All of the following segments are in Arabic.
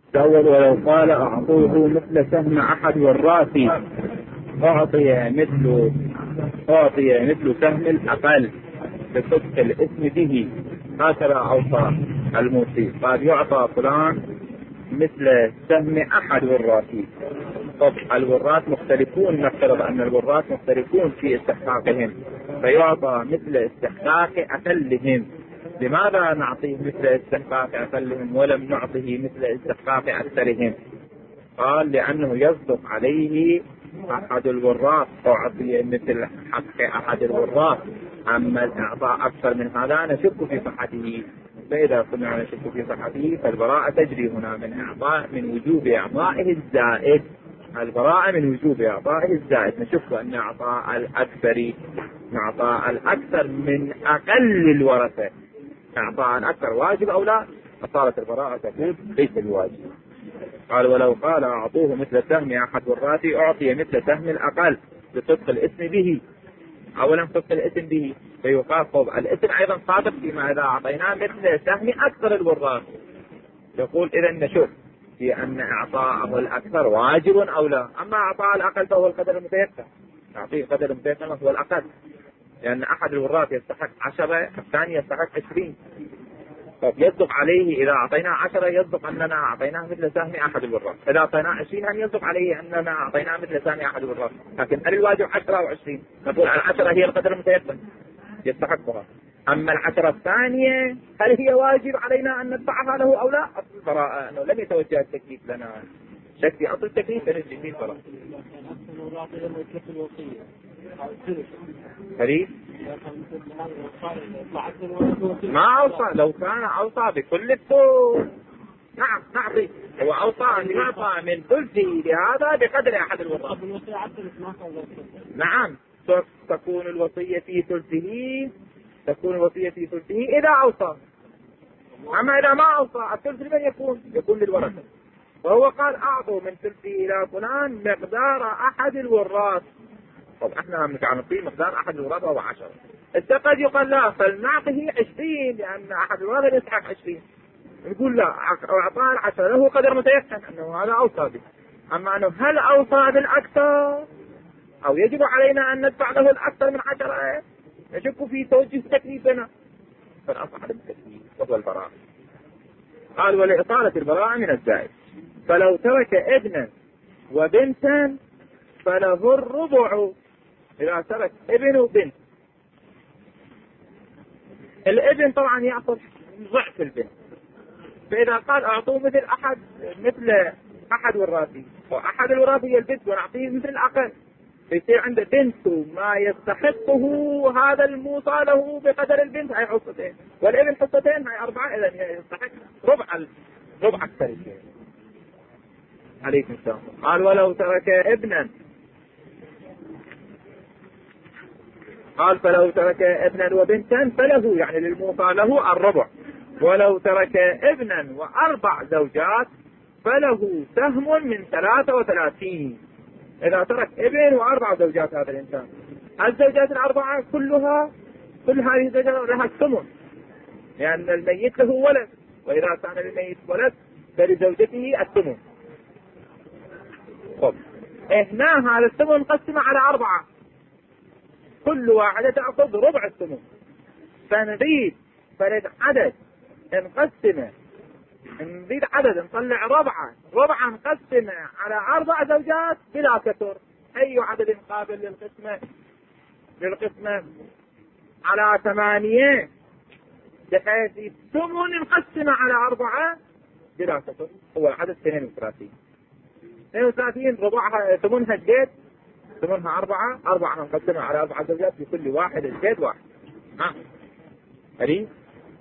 الأول ولو قال أعطوه مثل سهم أحد والراسي أعطي مثل سهم الأقل بصدق الاسم به. هكذا أوصى الموصي، قال يعطى فلان مثل سهم أحد والراسي. طب الوراث مختلفون، نفترض أن الوراث مختلفون في استحقاقهم، فيعطى مثل استحقاق أقلهم. لماذا نعطيه مثل استحقاق أقلهم ولم نعطيه مثل استحقاق أكثرهم؟ قال لأنه يصدق عليه أحد الوراث، أعطي مثل حق أحد الوراث. أما الإعطاء أكثر من هذا نشك في صحته، فإذا كنا نشك في صحته فالبراءة تجري هنا من وجوب إعطائه الزائد. البراءة من وجوب إعطائه الزائد، نشك أن إعطاء الأكثر من أقل الورثة، إعطاء الأكثر واجب أو لا، فصارت البراءة تقول ليس بواجب. قال ولو قال أعطوه مثل سهم أحد والراتي أعطي مثل سهم الأقل بصدق الاسم به. أولا صدق الاسم به، فيقال طب الاسم أيضا صادق فيما إذا أعطيناه مثل سهم أكثر الوراث. يقول إذا نشك في أن إعطاءه الأكثر واجب أو لا. أما إعطاء الأقل فهو القدر المتيسر، نعطيه قدر المتيسر هو الأقل، لأن أحد الوراث يستحق 10، الثاني يستحق 20. يصدق عليه إذا أعطيناه 10 يصدق أننا أعطيناه مثل سهم أحد الوراث، إذا أعطيناه 20 هم يصدق عليه أننا أعطيناه مثل سهم أحد الوراث. لكن هل الواجب 10 أو 20؟ نقول 10 هي القدر المتيسر يستحقها. أما 10 الثانية هل هي واجب علينا أن ندفعها له أو لا؟ أصل البراءة أنه لم يتوجه التكليف لنا، شك في أصل التكليف فنجي فيه البراءة. فريد ما أوصى، لو كان أوصى بكل الثلث نعم نعطي، هو أوصى أن يعطى من ثلثه لهذا بقدر أحد الوراث. نعم تكون الوصية في ثلثه إذا أوصى. أما إذا ما أوصى الثلث لمن يكون للورثة. وهو قال أعطوا من ثلثه إلى فلان مقدار أحد الوراث. طب احنا نعطيه مقدار أحد الوراث وهو 10، قد يقال لا فلنعطيه 20 لأن أحد الوراث يستحق 20. نقول لا، أعطاه 10 له قدر متيسر أنه هذا أوصى به. أما أنه هل أوصى بالأكثر أو يجب علينا أن ندفع له الأكثر من 10 نشك في توجه تكليفنا، فالأصح بالتكليف وهو البراءة. قال ولإطالة البراءة من الزائد، فلو ترك ابنا وبنتا فله الربع. إذا ترك ابن وبنت، الابن طبعا يأخذ ضعف البنت، فإذا قال أعطوه مثل أحد والراثي، وأحد الوراثي هي البنت ونعطيه مثل الأقل، فيصير عنده بنت ما يستحقه هذا الموصى له بقدر البنت هاي حصتين، والابن حصتين هاي 4، إذا يستحق ربع أكثر شيء. عليكم السلام. قال ولو ترك ابنا، قال فلو ترك ابنا وبنتا فله يعني للموصى له الربع، ولو ترك ابنا و4 زوجات فله سهم من 33. إذا ترك ابن و4 زوجات هذا الإنسان، الزوجات ال4 كل هذه الزوجات لها الثمن، لأن الميت له ولد، وإذا كان للميت ولد فلزوجته الثمن. طب هنا هذا الثمن نقسم على 4، كل واحدة تأخذ ربع الثمن، فنريد عدد نريد عدد نطلع ربعة نقسمه على 4 زوجات بلا كسر. أي عدد قابل للقسمة على 8، بحيث الثمن نقسمه على 4 بلا كسر، هو العدد 32 ربعها ثمنها الزيت، ثمنها 4 نقسمها على 4 زوجات في كل واحد الزيت 1. هذه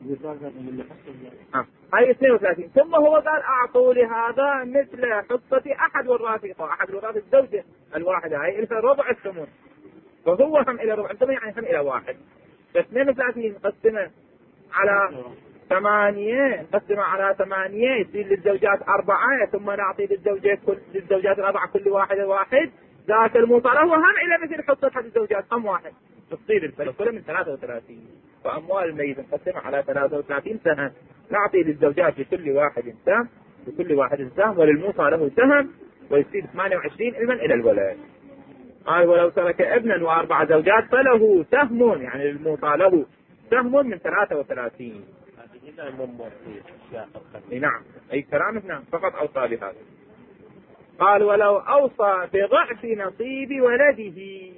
هاي 32. ثم هو قال أعطوا لهذا مثل حصة أحد والراثي، أحد الوراثي الزوجة الواحدة هاي إلى ربع الثمن، فهو هم إلى ربع الثمن يعني هم إلى 1. 32 نقسمه على 8 يصير للزوجات 4، ثم نعطي للزوجات ال4 كل واحدة 1، ذاك الموصى له هم إلى مثل حصة حد الزوجات هم 1، تصير الفلسفة من 33. فأموال الميت نقسمها على 33 سنة، نعطي للزوجات لكل واحد سهم، لكل واحد سهم وللموصى له سهم ويصير 28 ابنا إلى الولد. قال ولو ترك ابنا و4 زوجات فله سهم، يعني للموصى له سهم من 33. نعم أي كلام هنا فقط أوصى بهذا. قال ولو أوصى بضعف نصيب ولده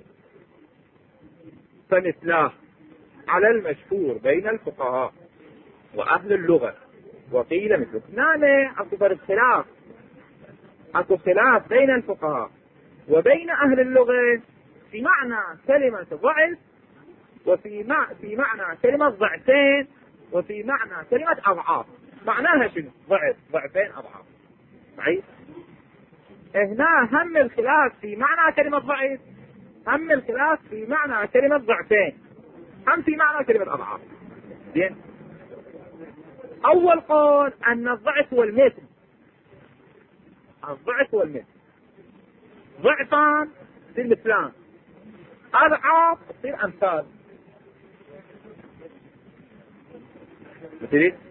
فمثله على المشهور بين الفقهاء وأهل اللغة، وقيل مثله. نعم أكو خلاف بين الفقهاء وبين أهل اللغة في معنى كلمة ضعف، وفي معنى كلمة ضعفين، وفي معنى كلمة أضعاف. معناها شنو؟ ضعفين أضعاف. صحيح؟ هنا هم الخلاف في معنى كلمة ضعف، هم الخلاف في معنى كلمة ضعفين، هم في معنى كلمة أضعاف. زين. أول قول أن الضعف هو المثل. الضعف هو المثل. ضعفان تصير مثلان، أضعاف تصير أمثال. مثل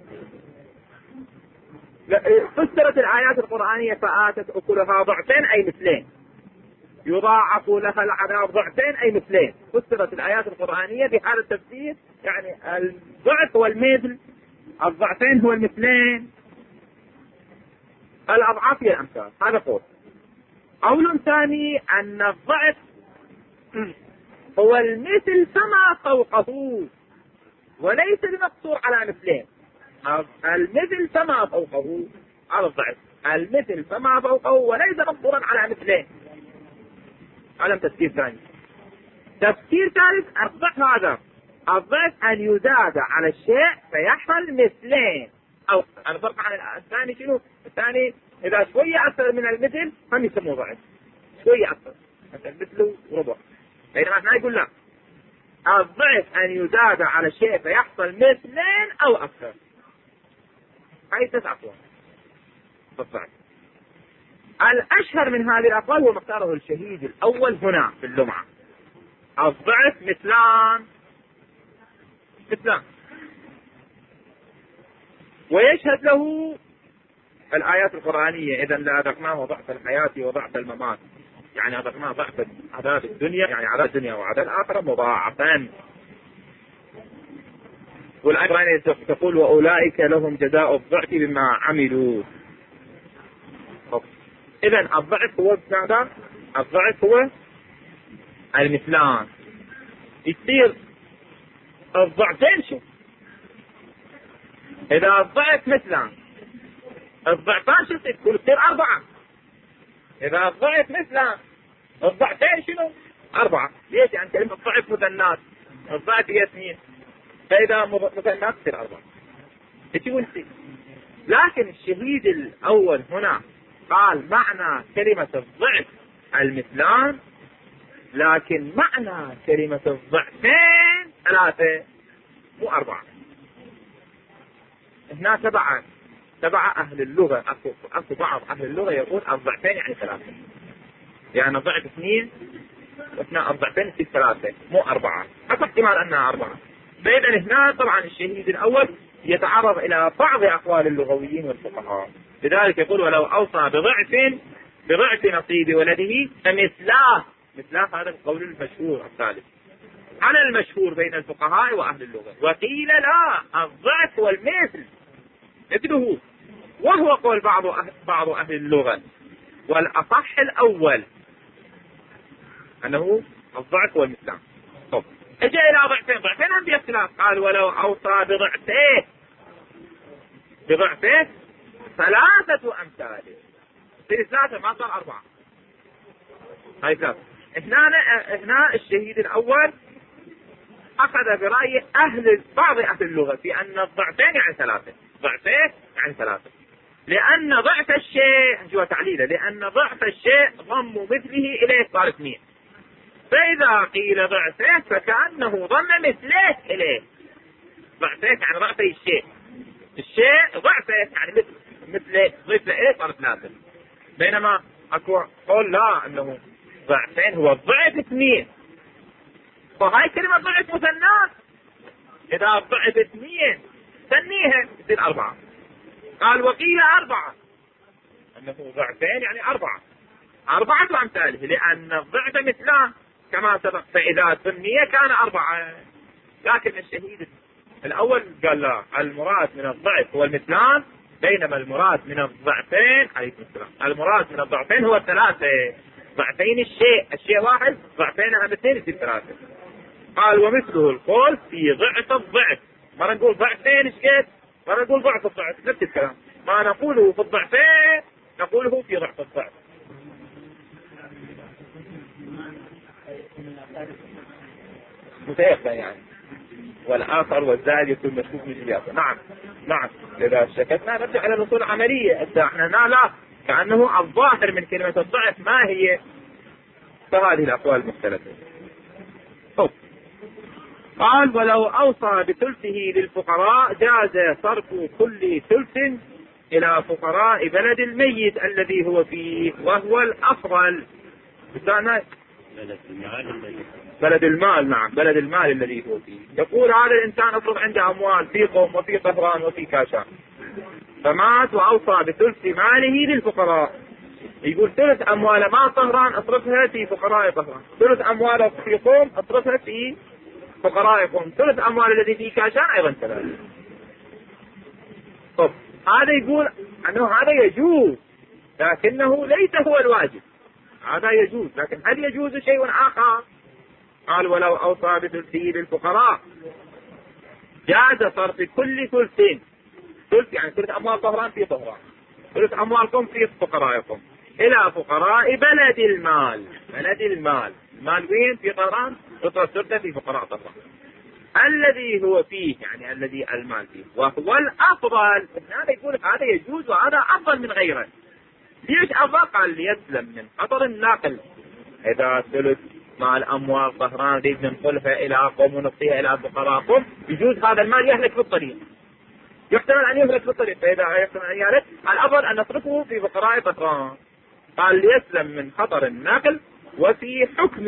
فسرت الآيات القرآنية فآتت أكلها ضعفين أي مثلين، يضاعف لها العذاب ضعفين أي مثلين. فسرت الآيات القرآنية بهذا التفسير، يعني الضعف هو المثل، الضعفين هو المثلين، الأضعاف هي الأمثال. هذا قول. قول ثاني أن الضعف هو المثل فما فوقه، وليس المقصور على مثلين. المثل فما فوقه على الضعف، المثل فما فوقه وليس مقصورا على مثلين. علم تفسير ثاني. تفسير ثالث الضعف هذا، الضعف أن يزاد على الشيء فيحمل مثلين. أو الفرق عن الثاني شنو؟ الثاني إذا شوية أكثر من المثل هم يسموه ضعف، شوية أكثر مثل مثله وربع. بينما احنا يقول لا، الضعف أن يزاد على الشيء فيحصل مثلين أو أكثر. هاي 9 أقوال بالضعف. الأشهر من هذه الأقوال هو مختاره الشهيد الأول هنا في اللمعة. الضعف مثلان، ويشهد له الآيات القرآنية. إذا لأذقناه ضعف الحياة وضعف الممات، يعني أذقناه ضعف عذاب الدنيا، يعني عذاب الدنيا وعذاب الآخرة مضاعفا. والآية تقول وأولئك لهم جزاء الضعف بما عملوا. إذا الضعف هو ماذا؟ الضعف هو المثلان. يصير الضعفين شو؟ إذا الضعف مثلان، الضعفان شو يصير 4. إذا الضعف مثلان، الضعفين شنو؟ 4. ليش؟ يعني كلمة الضعف مثنات، الضعف هي 2، فإذا مثنات تصير 4. لكن الشهيد الأول هنا قال معنى كلمة الضعف المثلان، لكن معنى كلمة الضعفين 3 مو 4. هنا تبع أهل اللغة. أكو بعض أهل اللغة يقول الضعفين يعني 3، يعني الضعف 2 واثناء الضعفين يصير 3 مو 4. أكو احتمال أنها 4. فإذا هنا طبعا الشهيد الأول يتعرض إلى بعض أقوال اللغويين والفقهاء. لذلك يقول ولو أوصى بضعف نصيب ولده فمثلاه. هذا القول المشهور الثالث على المشهور بين الفقهاء وأهل اللغة. وقيل لا، الضعف والمثل مثله، وهو قول بعض أهل اللغة، والأصح الأول أنه الضعف والمثل. طب اجى إلى ضعفين هم باختلاف. قال ولو أوصى بضعفه 3 أمثال. في 3 ما صار 4. هاي 3. هنا الشهيد الأول أخذ برأي بعض أهل اللغة في أن الضعفين يعني 3. ضعفين يعني 3، لأن ضعف الشيء جوا تعليله، لأن ضعف الشيء ضم مثله إليه صار 2. فإذا قيل ضعفه فكأنه ضم مثله إليه. ضعفه يعني ضعف الشيء ضعفه يعني مثله ضيف إليه صار 3. بينما أكو قول لا، أنه ضعفين هو الضعف 2. فهاي كلمة ضعف مثنات، إذا الضعف 2 ثنيها يصير 4. قال وقيل 4 أنه ضعفين يعني 4 أمثاله، لأن الضعف مثلان كما سبق، فإذا ثنية كان 4. لكن الشهيد الأول قال لا، المراد من الضعف هو المثلان، بينما المراد من الضعفين عليكم السلام، المراد من الضعفين هو 3. ضعفين الشيء واحد، ضعفينها مثلين يصير 3. قال ومثله القول في ضعف الضعف، ما نقول ضعفين ايش، ما نقول ضعف الضعف، نفس الكلام، ما نقوله في الضعفين نقوله في ضعف الضعف. متيقن يعني، والآخر والزائد يكون مشكوك من الياسر. نعم إذا شكتنا نرجع إلى الأصول العملية. احنا لا كأنه الظاهر من كلمة الضعف ما هي، فهذه الأقوال المختلفة. قال ولو أوصى بثلثه للفقراء جاز صرف كل ثلث إلى فقراء بلد الميت الذي هو فيه، وهو الأفضل. بلد المال، نعم بلد المال الذي هو فيه. يقول هذا الإنسان أصرف عنده أموال في قوم وفي طهران وفي كاشان، فمات وأوصى بثلث ماله للفقراء. يقول ثلث أمواله ما طهران أصرفها في فقراء طهران، ثلث أمواله في قوم أصرفها في فقراء قوم، ثلث أمواله الذي في كاشان أيضا كذلك. طب هذا يقول أنه هذا يجوز لكنه ليس هو الواجب. هذا يجوز، لكن هل يجوز شيء آخر؟ قال ولو أوصى بثلثه للفقراء جاز صرف كل ثلثين، ثلث يعني ثلث أموال طهران في طهران، ثلث أموالكم في فقرائكم، إلى فقراء بلد المال. بلد المال وين؟ في طهران، ثلثه في فقراء طهران الذي هو فيه، يعني الذي المال فيه، وهو الأفضل. هذا يقول هذا يجوز وهذا أفضل من غيره. ليش أفضل؟ قال ليسلم من خطر الناقل. إذا ثلث مال أموال طهران نريد ننقلها إلى قوم ونعطيها إلى فقراء، يجوز هذا المال يهلك في الطريق، يحتمل أن يهلك في الطريق، فإذا يحتمل أن يهلك الأفضل أن نصرفه في فقراء طهران. قال ليسلم من خطر الناقل، وفي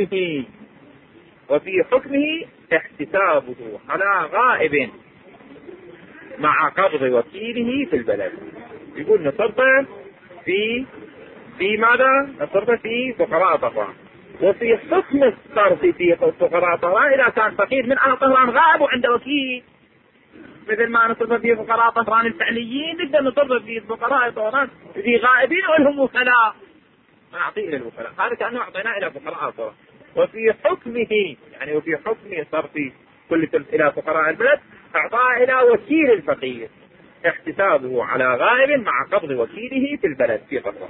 حكمه احتسابه على غائب مع قبض وكيله في البلد. يقول نصرفه في ماذا؟ نصرفه في فقراء طهران. وفي حكم الصرف في فقراء طهران إذا كان فقير من أهل طهران غائب وعنده وكيل، مثل ما نصرف في فقراء طهران الفعليين نقدر نصرف في فقراء طهران في غائبين ولهم وكلاء، نعطيه إلى الوكلاء. هذا كأنه أعطيناه إلى فقراء طهران. وفي حكمه يعني وفي حكم صرف كل ثلث إلى فقراء البلد أعطاه إلى وكيل الفقير، احتسابه على غائب مع قبض وكيله في البلد في طهران.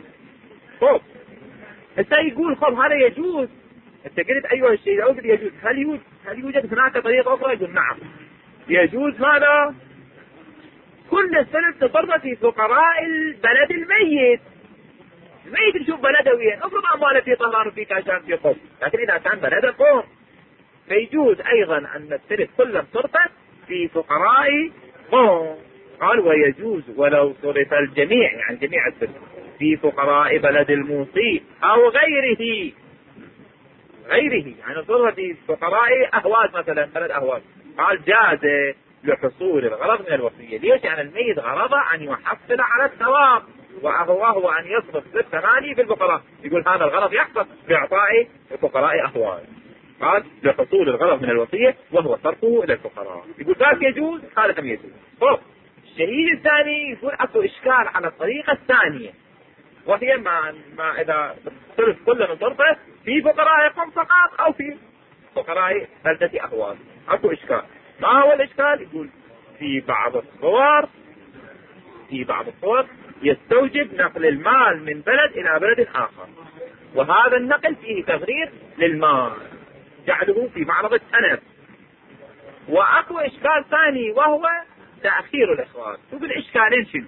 انت يقول هذا يجوز. انت قلت ايها الشيء الاول يجوز، هل يوجد هناك طريقه اخرى؟ يقول نعم يجوز. ماذا؟ كل السنه تصرف في فقراء البلد الميت نشوف بلده وين، افرض امواله في طهران وفي كاشان في قوم، لكن اذا كان بلده قوم فيجوز ايضا ان الثلث كله صرفه في فقراء قوم. قال ويجوز ولو صرف الجميع، يعني جميع الثلث في فقراء بلد الموصي أو غيره، يعني صرف في فقراء أهواز مثلا، بلد أهواز. قال جاز لحصول الغرض من الوصية. ليش؟ يعني الميت غرضه أن يحصل على الثواب، وهو أن يصرف ثلث ماله في الفقراء. يقول هذا الغرض يحصل بإعطاء فقراء أهواز. قال لحصول الغرض من الوصية وهو صرفه إلى الفقراء. يقول ذاك يجوز، هذا كم يجوز. الشهيد الثاني يقول أكو إشكال على الطريقة الثانية، وهي ما إذا ثلث كل من صرفه في فقرائكم فقط أو في فقراء بلدة أهواز. أكو إشكال. ما هو الإشكال؟ يقول في بعض الصور يستوجب نقل المال من بلد إلى بلد آخر، وهذا النقل فيه تغرير للمال جعله في معرض التنف. وأكو إشكال ثاني وهو تأخير الإخراج. تقول إشكالين شنو؟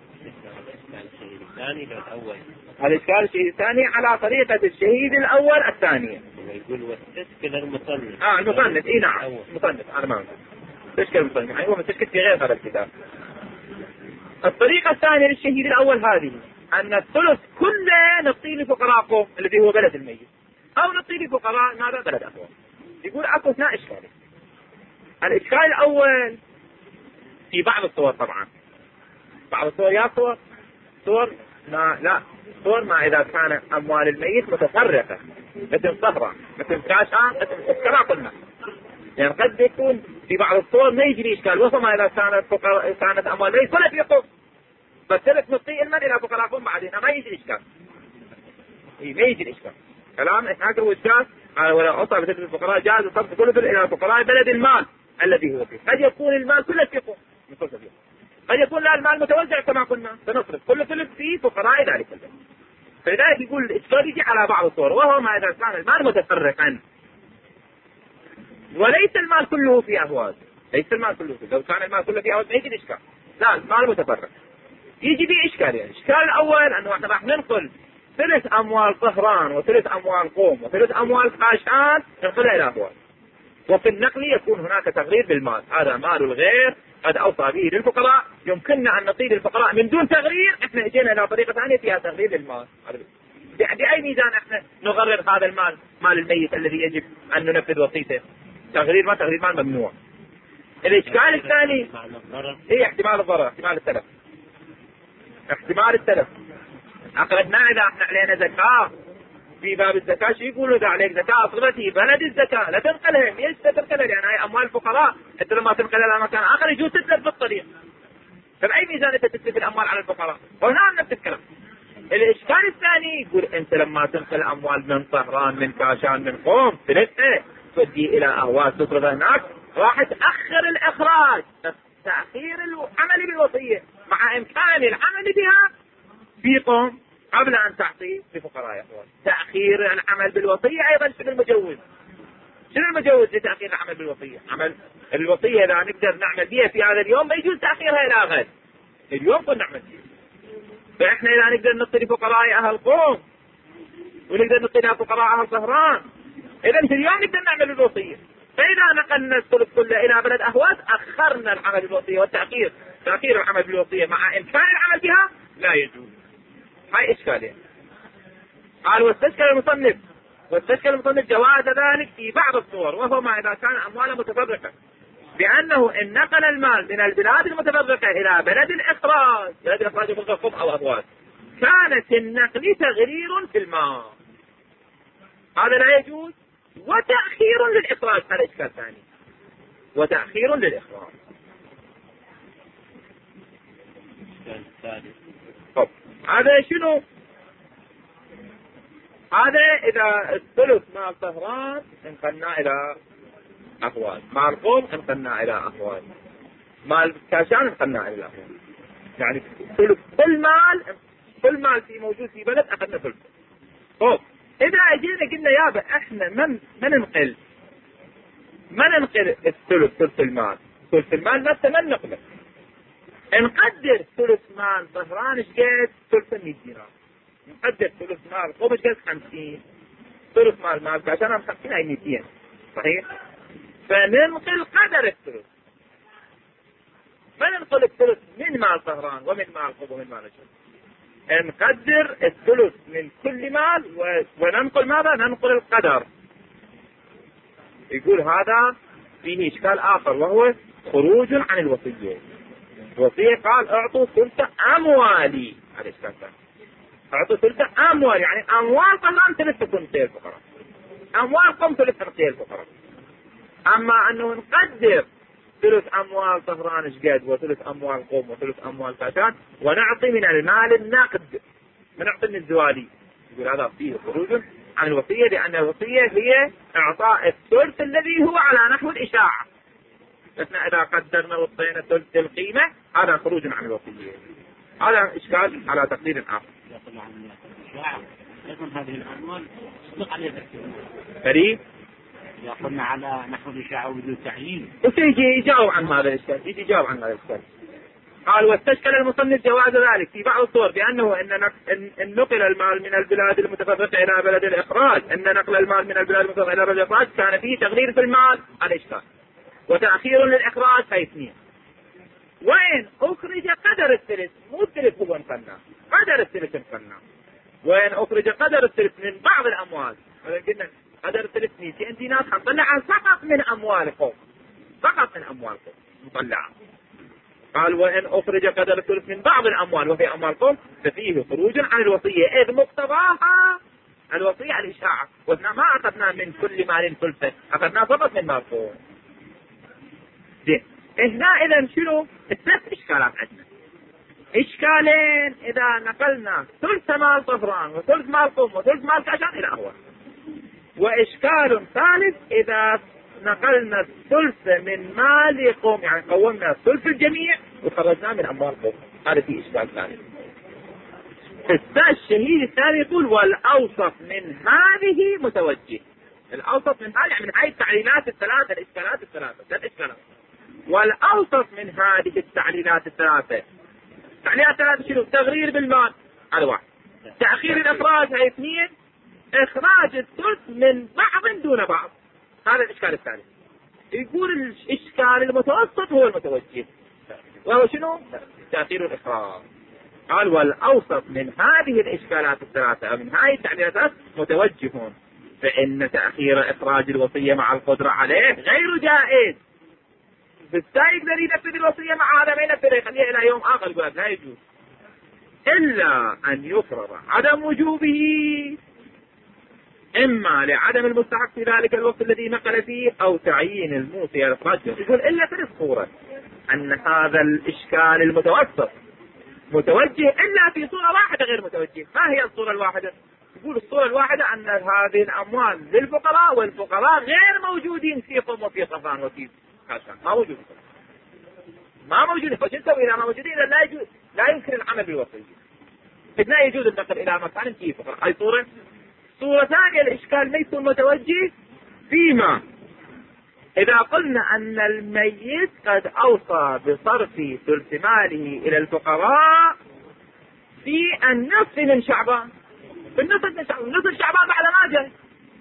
الإشكال الشهيد الثاني على طريقة الشهيد الأول الثانية. يقول والتشكيل المصنف. المصنف نعم المصنف أنا ما تشكيل المصنف، يعني هو متشكل في غير هذا الكتاب. الطريقة الثانية للشهيد الأول هذه أن الثلث كله نعطيه لفقراء الذي هو بلد الميت، أو نعطيه لفقراء ماذا؟ بلد أخوه. يقول أكو اثنين إشكالين. الإشكال الأول في بعض الصور، طبعا بعض الصور يا الصور ما إذا كان أموال الميت متفرقة مثل صهرة مثل كاشان مثل كما قلنا. يعني قد يكون في بعض الصور ما يجري إشكال، وما إذا كانت أموال الميت كلها في قوم بس ثلث نصي المال إلى فقراء بعدين ما يجري إشكال. ما يجري إشكال. كلام إحنا وإشكال ولا أصاب بثلث الفقراء جاز صرف كله إلى فقراء بلد المال الذي هو فيه. قد يكون المال كله في قوم قد يكون لا المال متوزع كما قلنا سنصرف كل ثلث في فقراء ذلك البلد. فلذلك يقول الإشكال يجي على بعض الصور، وهو ما إذا كان المال متفرقا وليس المال كله في أهواز. ليس المال كله فيه. لو كان المال كله في أهواز ما يجي الإشكال. لا المال متفرق يجي به إشكال. يعني الإشكال الأول أنه احنا راح ننقل ثلث أموال طهران وثلث أموال قوم وثلث أموال قاشان ننقلها إلى أهواز، وفي النقل يكون هناك تغرير بالمال. هذا مال الغير قد أوصى به للفقراء، يمكننا أن نطيل الفقراء من دون تغرير. احنا اجينا إلى طريقة ثانية فيها تغرير للمال. بأي ميزان احنا نغرر هذا المال، مال الميت الذي يجب أن ننفذ وصيته؟ تغرير مال ممنوع. الإشكال الثاني هي احتمال الضرر، احتمال التلف. أخرجنا إذا احنا علينا زكاة في باب الزكاة شو يقولوا؟ إذا عليك زكاة أصلتي بلد الزكاة لا تنقلها. ليش تنقلها؟ لأن هاي أموال الفقراء أنت لما تنقلها إلى مكان آخر يجوز تتلف بالطريق. فبأي ميزان أنت تتلف الأموال على الفقراء؟ وهنا نفس الكلام. الإشكال الثاني يقول أنت لما تنقل أموال من طهران من كاشان من قوم تلفها تودي إلى أهواز تصرف هناك، راح تأخر الإخراج. تأخير العمل بالوصية مع إمكان العمل بها في قوم قبل أن تعطي لفقراء أخوان. تأخير العمل بالوصية أيضا شنو المجوز لتأخير العمل بالوصية؟ عمل الوصية إذا نقدر نعمل بها في هذا اليوم ما يجوز تأخيرها إلى غد. اليوم كنا نعمل بها. فإحنا إذا نقدر نعطي لفقراء أهل قوم ونقدر نعطي لفقراء أهل طهران، إذا في اليوم نقدر نعمل الوصية. فإذا نقلنا الثلث كله إلى بلد أهواز أخرنا العمل بالوصية. والتأخير تأخير العمل بالوصية مع إمكان العمل بها لا يجوز. هاي إشكالية. قال واستشكل المصنف جواز ذلك في بعض الصور، وهو ما إذا كان أموالا متفرقة، بأنه إن نقل المال من البلاد المتفرقة إلى بلد الإخراج يبقى قم أو أهواز كانت النقل تغرير في المال، هذا لا يجوز. وتأخير للإخراج، هذا إشكال ثاني. وتأخير للإخراج. طب هذا شنو؟ هذا إذا الثلث مال طهران انقلنا إلى أهواز، مال قوم انقلنا إلى أهواز، مال كاشان انقلنا إلى أهواز. يعني ثلث كل مال في موجود في بلد أخذنا ثلث. طب إذا أجينا قلنا يابا إحنا ما ننقل الثلث ثلث المال نفسه ما ننقله. نقدر ثلث مال طهران شقد 300 دينار، نقدر ثلث مال قوم شقد 50، ثلث مال كاشان 50 هاي 200 صحيح. فننقل قدر الثلث، ما ننقل الثلث من مال طهران ومن مال قوم ومن مال شقد. نقدر الثلث من كل مال وننقل ماذا؟ ننقل القدر. يقول هذا فيه إشكال آخر وهو خروج عن الوصية. الوصية قال اعطوا ثلث أموالي، هذا إشكال ثاني. اعطوا ثلث أموال يعني أموال طهران ثلث تنقل الفقراء، أموال قوم ثلث تنقل الفقراء. أما أنه نقدر ثلث أموال طهران شقد وثلث أموال قوم وثلث أموال كاشان ونعطي من المال النقد، ونعطي من الزوالي، يقول هذا فيه خروج عن الوصية، لأن الوصية هي إعطاء الثلث الذي هو على نحو الإشاعة. إحنا إذا قدرنا وصينا ثلث القيمة هذا خروج عن الوصية. هذا إشكال على تقدير آخر. يكون هذه الأموال تصدق عليها فريق إذا قلنا على نحو الإشاعة وبدون تعيين. يجي يجاوب عن هذا الإشكال. قال واستشكل المصنف جواز ذلك في بعض الصور بأنه إن نقل المال من البلاد المتفرقة إلى بلد الإخراج، إن نقل المال من البلاد المتفرقة إلى بلد الإخراج كان فيه تغيير في المال، هذا إشكال. وتأخير للإخراج هي 2. وين أخرج قدر الثلث، مو الثلث هو انقلنا، قدر الثلث انقلنا. وين أخرج قدر الثلث من بعض الأموال، قلنا قدر الثلث 200 دينار حنطلعها فقط من أموالكم، نطلعها. قال وإن أخرج قدر الثلث من بعض الأموال وفي أموال قوم ففيه خروج عن الوصية، إذ مقتضاها الوصية الإشاعة، وإحنا ما أخذنا من كل مال ثلثا، أخذنا فقط من مال قوم. هنا إذا شنو؟ ثلاث إشكالات عندنا. إشكالين إذا نقلنا ثلث مال طفران وثلث مال قوم وثلث مال كاشان إلى أول، وإشكال ثالث إذا نقلنا الثلث من مال قوم، يعني قومنا الثلث الجميع وخرجناه من أموال قوم. هذا في إشكال ثالث. الشهيد الثاني يقول والأوسط من هذه متوجه. الأوسط من هذه يعني من هذه التعليلات الثلاثة، الإشكالات الثلاثة، ثلاث إشكالات. والأوسط من هذه التعليلات الثلاثة، التعليلات الثلاثة شنو؟ تغرير بالمال هذا واحد، تأخير الإخراج هاي اثنين، إخراج الثلث من بعض دون بعض، هذا الإشكال الثاني. يقول الإشكال المتوسط هو المتوجه، وهو شنو؟ تأخير الإخراج. قال والأوسط من هذه الإشكالات الثلاثة من هذه التعليلات متوجه، فإن تأخير إخراج الوصية مع القدرة عليه غير جائز. بالتالي يقدر ينفذ الوصية مع هذا، ما ينفذ يخليها إلى يوم آخر، يقول لا يجوز إلا أن يفرض عدم وجوبه، إما لعدم المستحق في ذلك الوقت الذي نقل فيه أو تعيين الموصي الإخراج. يقول إلا في الصورة أن هذا الإشكال المتوسط متوجه إلا في صورة واحدة غير متوجه. ما هي الصورة الواحدة؟ يقول الصورة الواحدة أن هذه الأموال للفقراء، والفقراء غير موجودين في قوم وفي طفران وفي كاشان، ما موجودين، ما موجودين. فش نسوي إذا ما موجودين؟ إذا لا يجوز، لا يمكن العمل بالوصية، لا يجوز النقل إلى مكان فيه فقراء. هاي صورة. صورة ثانية الإشكال ما يكون متوجه فيما إذا قلنا أن الميت قد أوصى بصرف ثلث ماله إلى الفقراء في النصف من شعبان، في النصف من شعبان، نصف شعبان بعد ما جاء،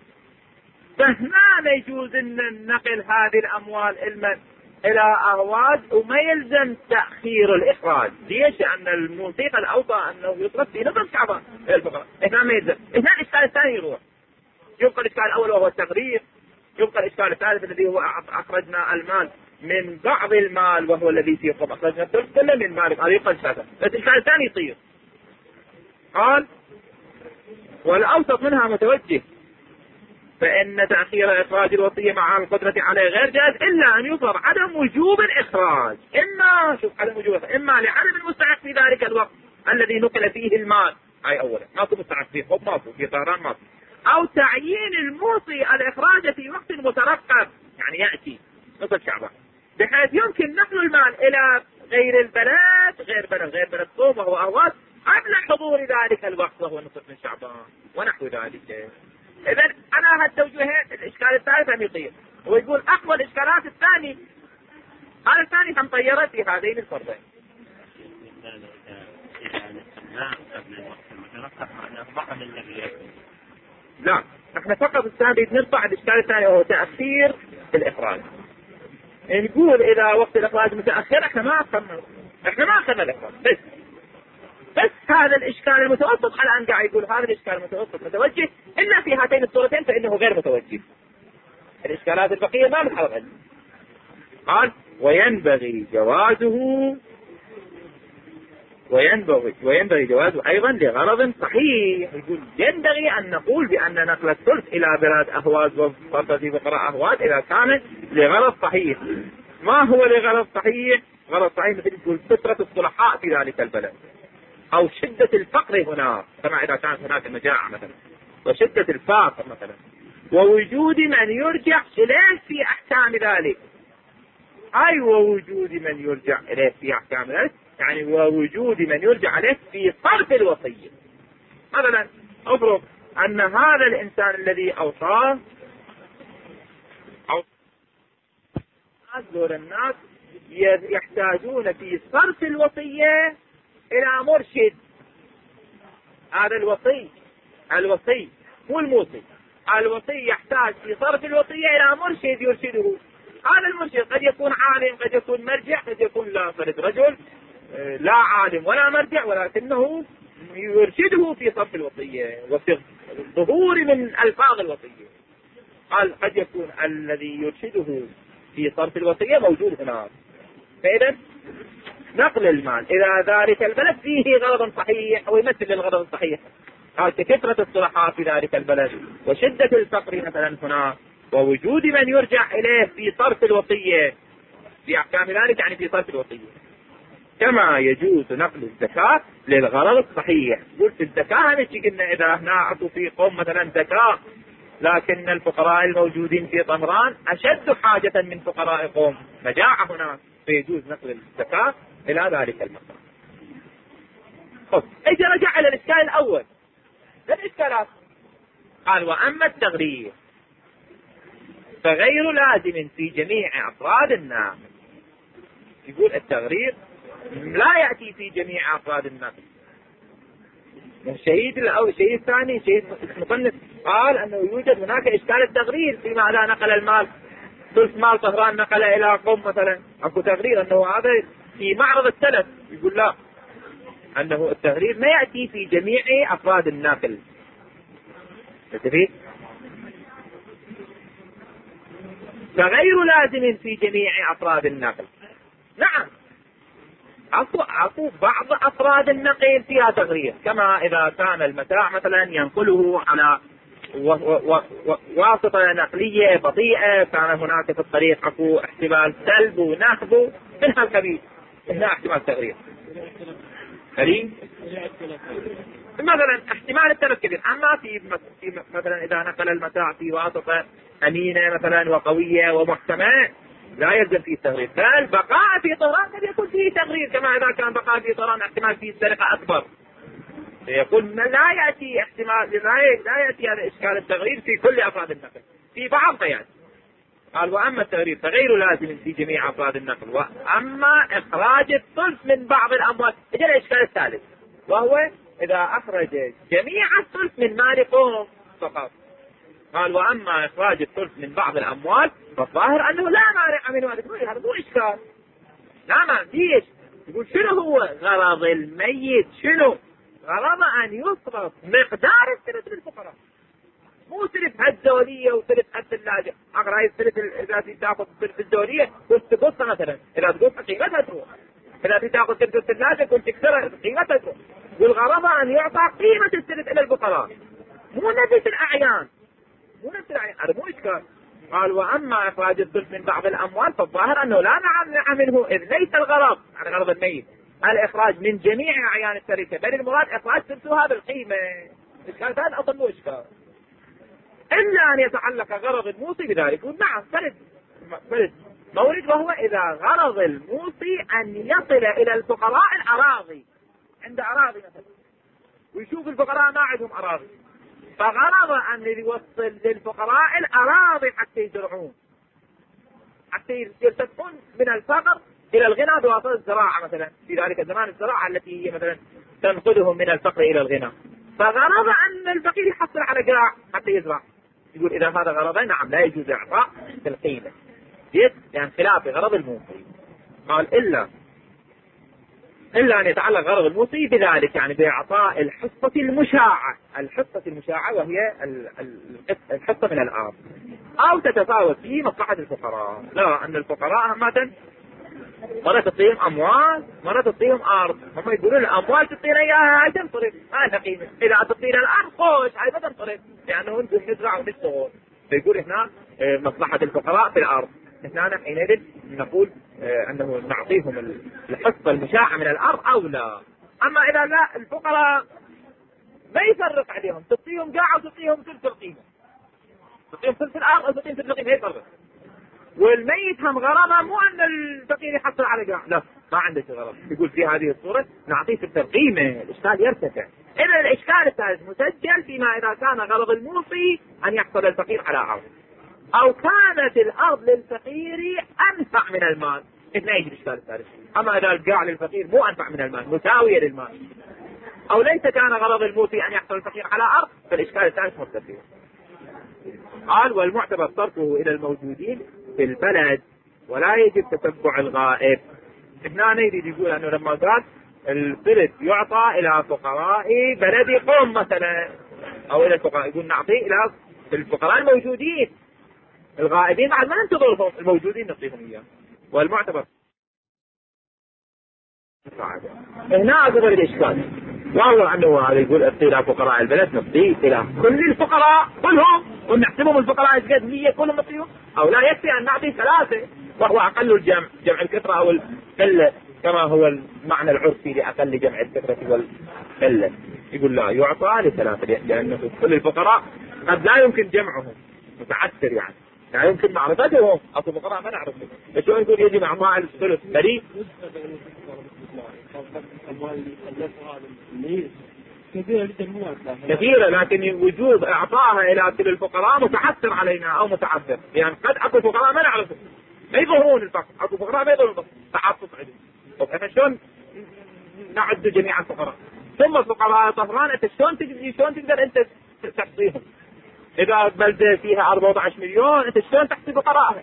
فهنا يجوز أن نقل هذه الأموال إلى أهواز وما يلزم تأخير الإخراج. ليش؟ لأن الموثيق الأوصى أنه يصرف في نصف شعبان إلى الفقراء، هنا ما يلزم. هنا الإشكال الثاني يروح، يبقى الإشكال الأول وهو التغرير، يبقى الإشكال الثالث الذي هو أخرجنا المال من بعض المال وهو الذي فيه قوم، أخرجنا الثلث كله من مال، هذا يبقى الإشكال. بس الإشكال الثاني يطير. قال والأوسط منها متوجه، فإن تأخير إخراج الوصية مع القدرة عليه غير جائز إلا أن يفرض عدم وجوب الإخراج، إما شوف عدم وجوب، إما لعدم المستحق في ذلك الوقت الذي نقل فيه المال، هاي أولا ماكو مستحق فيه، خب ماكو، في طهران ماكو، أو تعيين الموصي الإخراج في وقت مترقب، يعني يأتي نصف شعبان، بحيث يمكن نقل المال إلى غير البلد، غير بلد قوم وهو أهواز قبل حضور ذلك الوقت وهو نصف من شعبان ونحو ذلك. إذا أنا هالتوجيهين الإشكال الثالث هم يطير، ويقول أقوى الإشكالات الثاني، هذا الثاني هم طيرت في هذين الفرضين. لا، احنا فقط الثاني نرفع الإشكال الثاني وهو تأخير الإخراج. نقول إذا وقت الإخراج متأخر احنا ما أخذنا الإخراج، بس هذا الإشكال المتوسط على أن قاعد يقول هذا الإشكال المتوسط متوجه إلا في هاتين الصورتين فإنه غير متوجه. الإشكالات البقية ما نحرق عنها. قال وينبغي جوازه أيضا لغرض صحيح. يقول ينبغي أن نقول بأن نقل الثلث إلى بلاد أهواز وفرطة فقراء أهواز إذا كان لغرض صحيح. ما هو لغرض صحيح؟ غرض صحيح مثل يقول كثرة الصلحاء في ذلك البلد، أو شدة الفقر هناك، كما إذا كانت هناك مجاعة مثلا، وشدة الفقر مثلا، ووجود من يرجع إليه في أحكام ذلك. أي ووجود من يرجع إليه في أحكام ذلك، يعني ووجود من يرجع عليه في صرف الوصية. مثلا أفرض أن هذا الإنسان الذي أوصاه دول الناس يحتاجون في صرف الوصية إلى مرشد. هذا الوصي مو الموصي، الوصي يحتاج في صرف الوصية إلى مرشد يرشده. هذا المرشد قد يكون عالم، قد يكون مرجع، قد يكون لا فرد رجل لا عالم ولا مرجع، ولكنه يرشده في صرف الوصية وفي الظهور من ألفاظ الوصية. قال قد يكون الذي يرشده في صرف الوصية موجود هناك. فإذا نقل المال إلى ذلك البلد فيه غرض صحيح ويمثل للغرض الصحيح. قال كثرة الصلحاء في ذلك البلد وشدة الفقر مثلا هناك ووجود من يرجع إليه في صرف الوصية في أحكام ذلك، يعني في صرف الوصية. كما يجوز نقل الزكاة للغرض الصحيح. قلت الزكاة قلنا إذا هنا أعطوا في قوم مثلا زكاة، لكن الفقراء الموجودين في طهران أشد حاجة من فقراء قوم، مجاعة هناك، فيجوز نقل الزكاة إلى ذلك المكان. اجي رجع إلى الإشكال الأول، الإشكالات. قال وأما التغرير فغير لازم في جميع أفراد الناس. يقول التغرير لا يأتي في جميع أفراد الناس. الشهيد الأول، الشهيد الثاني، شهيد مصنف قال أنه يوجد هناك إشكال التغرير فيما إذا نقل المال، ثلث مال طهران نقل إلى قوم مثلا، أكو تغرير أنه هذا في معرض السلف. يقول لا، أنه التغرير ما يأتي في جميع أفراد الناقل. تفيد؟ فغير لازم في جميع أفراد النقل. نعم، أكو بعض أفراد النقل فيها تغرير، كما إذا كان المتاع مثلا ينقله على واسطة نقلية بطيئة، كان هناك في الطريق أكو احتمال سلب ونهب منها الكبير، هنا احتمال تغرير كريم مثلا، احتمال التلف كبير. أما في مثلا إذا نقل المتاع في واسطة أمينة مثلا وقوية ومحكمة لا يلزم فيه التغرير، بل بقاء في طهران قد يكون فيه تغرير، كما إذا كان بقاء في طهران احتمال فيه السرقة أكبر، يقول لا يأتي احتمال، لا يأتي هذا إشكال التغرير في كل أفراد النقل، في بعض يعني. قال وأما التغرير فغير لازم في جميع أفراد النقل، وأما إخراج الثلث من بعض الأموال. إجا الإشكال الثالث، وهو إذا أخرج جميع الثلث من مال قوم فقط. قال وأما إخراج الثلث من بعض الأموال فالظاهر أنه لا مانع منه. هذا مو إشكال، لا ما فيش. يقول شنو هو غرض الميت؟ شنو غرض؟ أن يصرف مقدار الثلث للفقراء، مو ثلث هالدولية وثلث هالثلاجة. أقرأ الثلث إذا تأخذ ثلث الدولية كنت تقصها مثلا، إذا تقصها قيمتها تروح، إذا تأخذ ثلث الثلاجة كنت تكسرها قيمتها تروح. والغرض أن يعطى قيمة الثلث إلى الفقراء، مو نفس الأعيان، مو نفس الأعيان. هذا مو إشكال. قال وأما إخراج الثلث من بعض الأموال فالظاهر أنه لا مانع منه، إذ ليس الغرض على غرض الميت الإخراج من جميع أعيان التركة، بل المراد إخراج ثلثها بالقيمة. إشكال هذا أصلا مو إشكال، إلا أن يتعلق غرض الموصي بذلك. نعم، فرد مورد، وهو إذا غرض الموصي أن يصل إلى الفقراء الأراضي، عند أراضي مثلا ويشوف الفقراء ما عندهم أراضي، فغرض أن يوصل للفقراء الأراضي حتى يزرعون، حتى يرتقون من الفقر إلى الغنى بواسطة الزراعة مثلا. في ذلك الزمان الزراعة التي هي مثلا تنقلهم من الفقر إلى الغنى، فغرض أن الفقير يحصل على قراع حتى يزرع. يقول إذا هذا غرضه نعم لا يجوز إعطاء القيمة، يعني خلاف غرض الموصي. قال إلا أن يتعلق غرض الموصي بذلك، يعني بإعطاء الحصة المشاعة. الحصة المشاعة وهي الحصة من الأرض، أو تتفاوت في مصلحة الفقراء. لا، أن الفقراء همة مرة تعطيهم أموال، مرة تعطيهم أرض. هم يقولون الأموال تعطينا إياها هاي تنصرف، ما لها قيمة. إذا تعطينا الأرض خوش هاي ما تنصرف، لأنه أنتم نزرع ونشتغل. فيقول هنا مصلحة الفقراء في الأرض. هنا حينئذ نقول أنه نعطيهم الحصة المشاعة من الأرض أو لا. أما إذا لا، الفقراء ما يفرق عليهم، تعطيهم قاع وتعطيهم ثلث القيمة، تعطيهم ثلث الأرض أو تعطيهم ثلث القيمة، يفرق. والميت هم غرضه مو أن الفقير يحصل على قاع، لا، ما عنده غرض. يقول في هذه الصورة نعطيه ثلث القيمة، الإشكال يرتفع. إذا الإشكال الثالث مسجل فيما إذا كان غرض الموصي أن يحصل الفقير على أرض، أو كانت الأرض للفقير أنفع من المال. هنا يجي الإشكال الثالث. أما إذا القاع للفقير مو أنفع من المال، مساوية للمال، أو ليس كان غرض الموصي أن يحصل الفقير على أرض، فالإشكال الثالث مرتفع. قال والمعتبر صرفه إلى الموجودين في البلد، ولا يجب تتبع الغائب. هنا يريد يقول أنه لما قال الثلث يعطى إلى فقراء بلد قوم مثلا، أو إلى الفقراء، يقول نعطيه إلى الفقراء الموجودين، الغائبين بعد ما ننتظرهم، الموجودين نعطيهم إياه. والمعتبر هنا أقبل الإشكال. والله أنه هذا يقول اعطي إلى فقراء البلد، نعطي إلى كل الفقراء كلهم ونحسبهم الفقراء قد 100 كلهم نعطيهم، أو لا يكفي أن نعطي 3 وهو أقل الجمع، جمع الكثرة أو القلة كما هو المعنى العرفي لأقل جمع الكثرة والقلة. يقول لا، يعطى ل3 لأنه كل الفقراء قد لا يمكن جمعهم، متعثر يعني لا يمكن معرفتهم، أصل الفقراء ما نعرفهم، فشو يقول يجب أعطاء الثلث بريء كثيرة، لكن وجوب إعطائها إلى كل الفقراء متعثر علينا أو متعثر، يعني قد أكو فقراء ما نعرفهم ما يظهرون الفقر، أكو فقراء ما يظهرون الفقر، تعاطف عندهم. طب احنا شلون نعد جميع الفقراء؟ ثم الفقراء طهران انت شلون تقدر انت تحصيهم؟ اذا بلدة فيها 14 مليون انت شلون تحصي فقراءها؟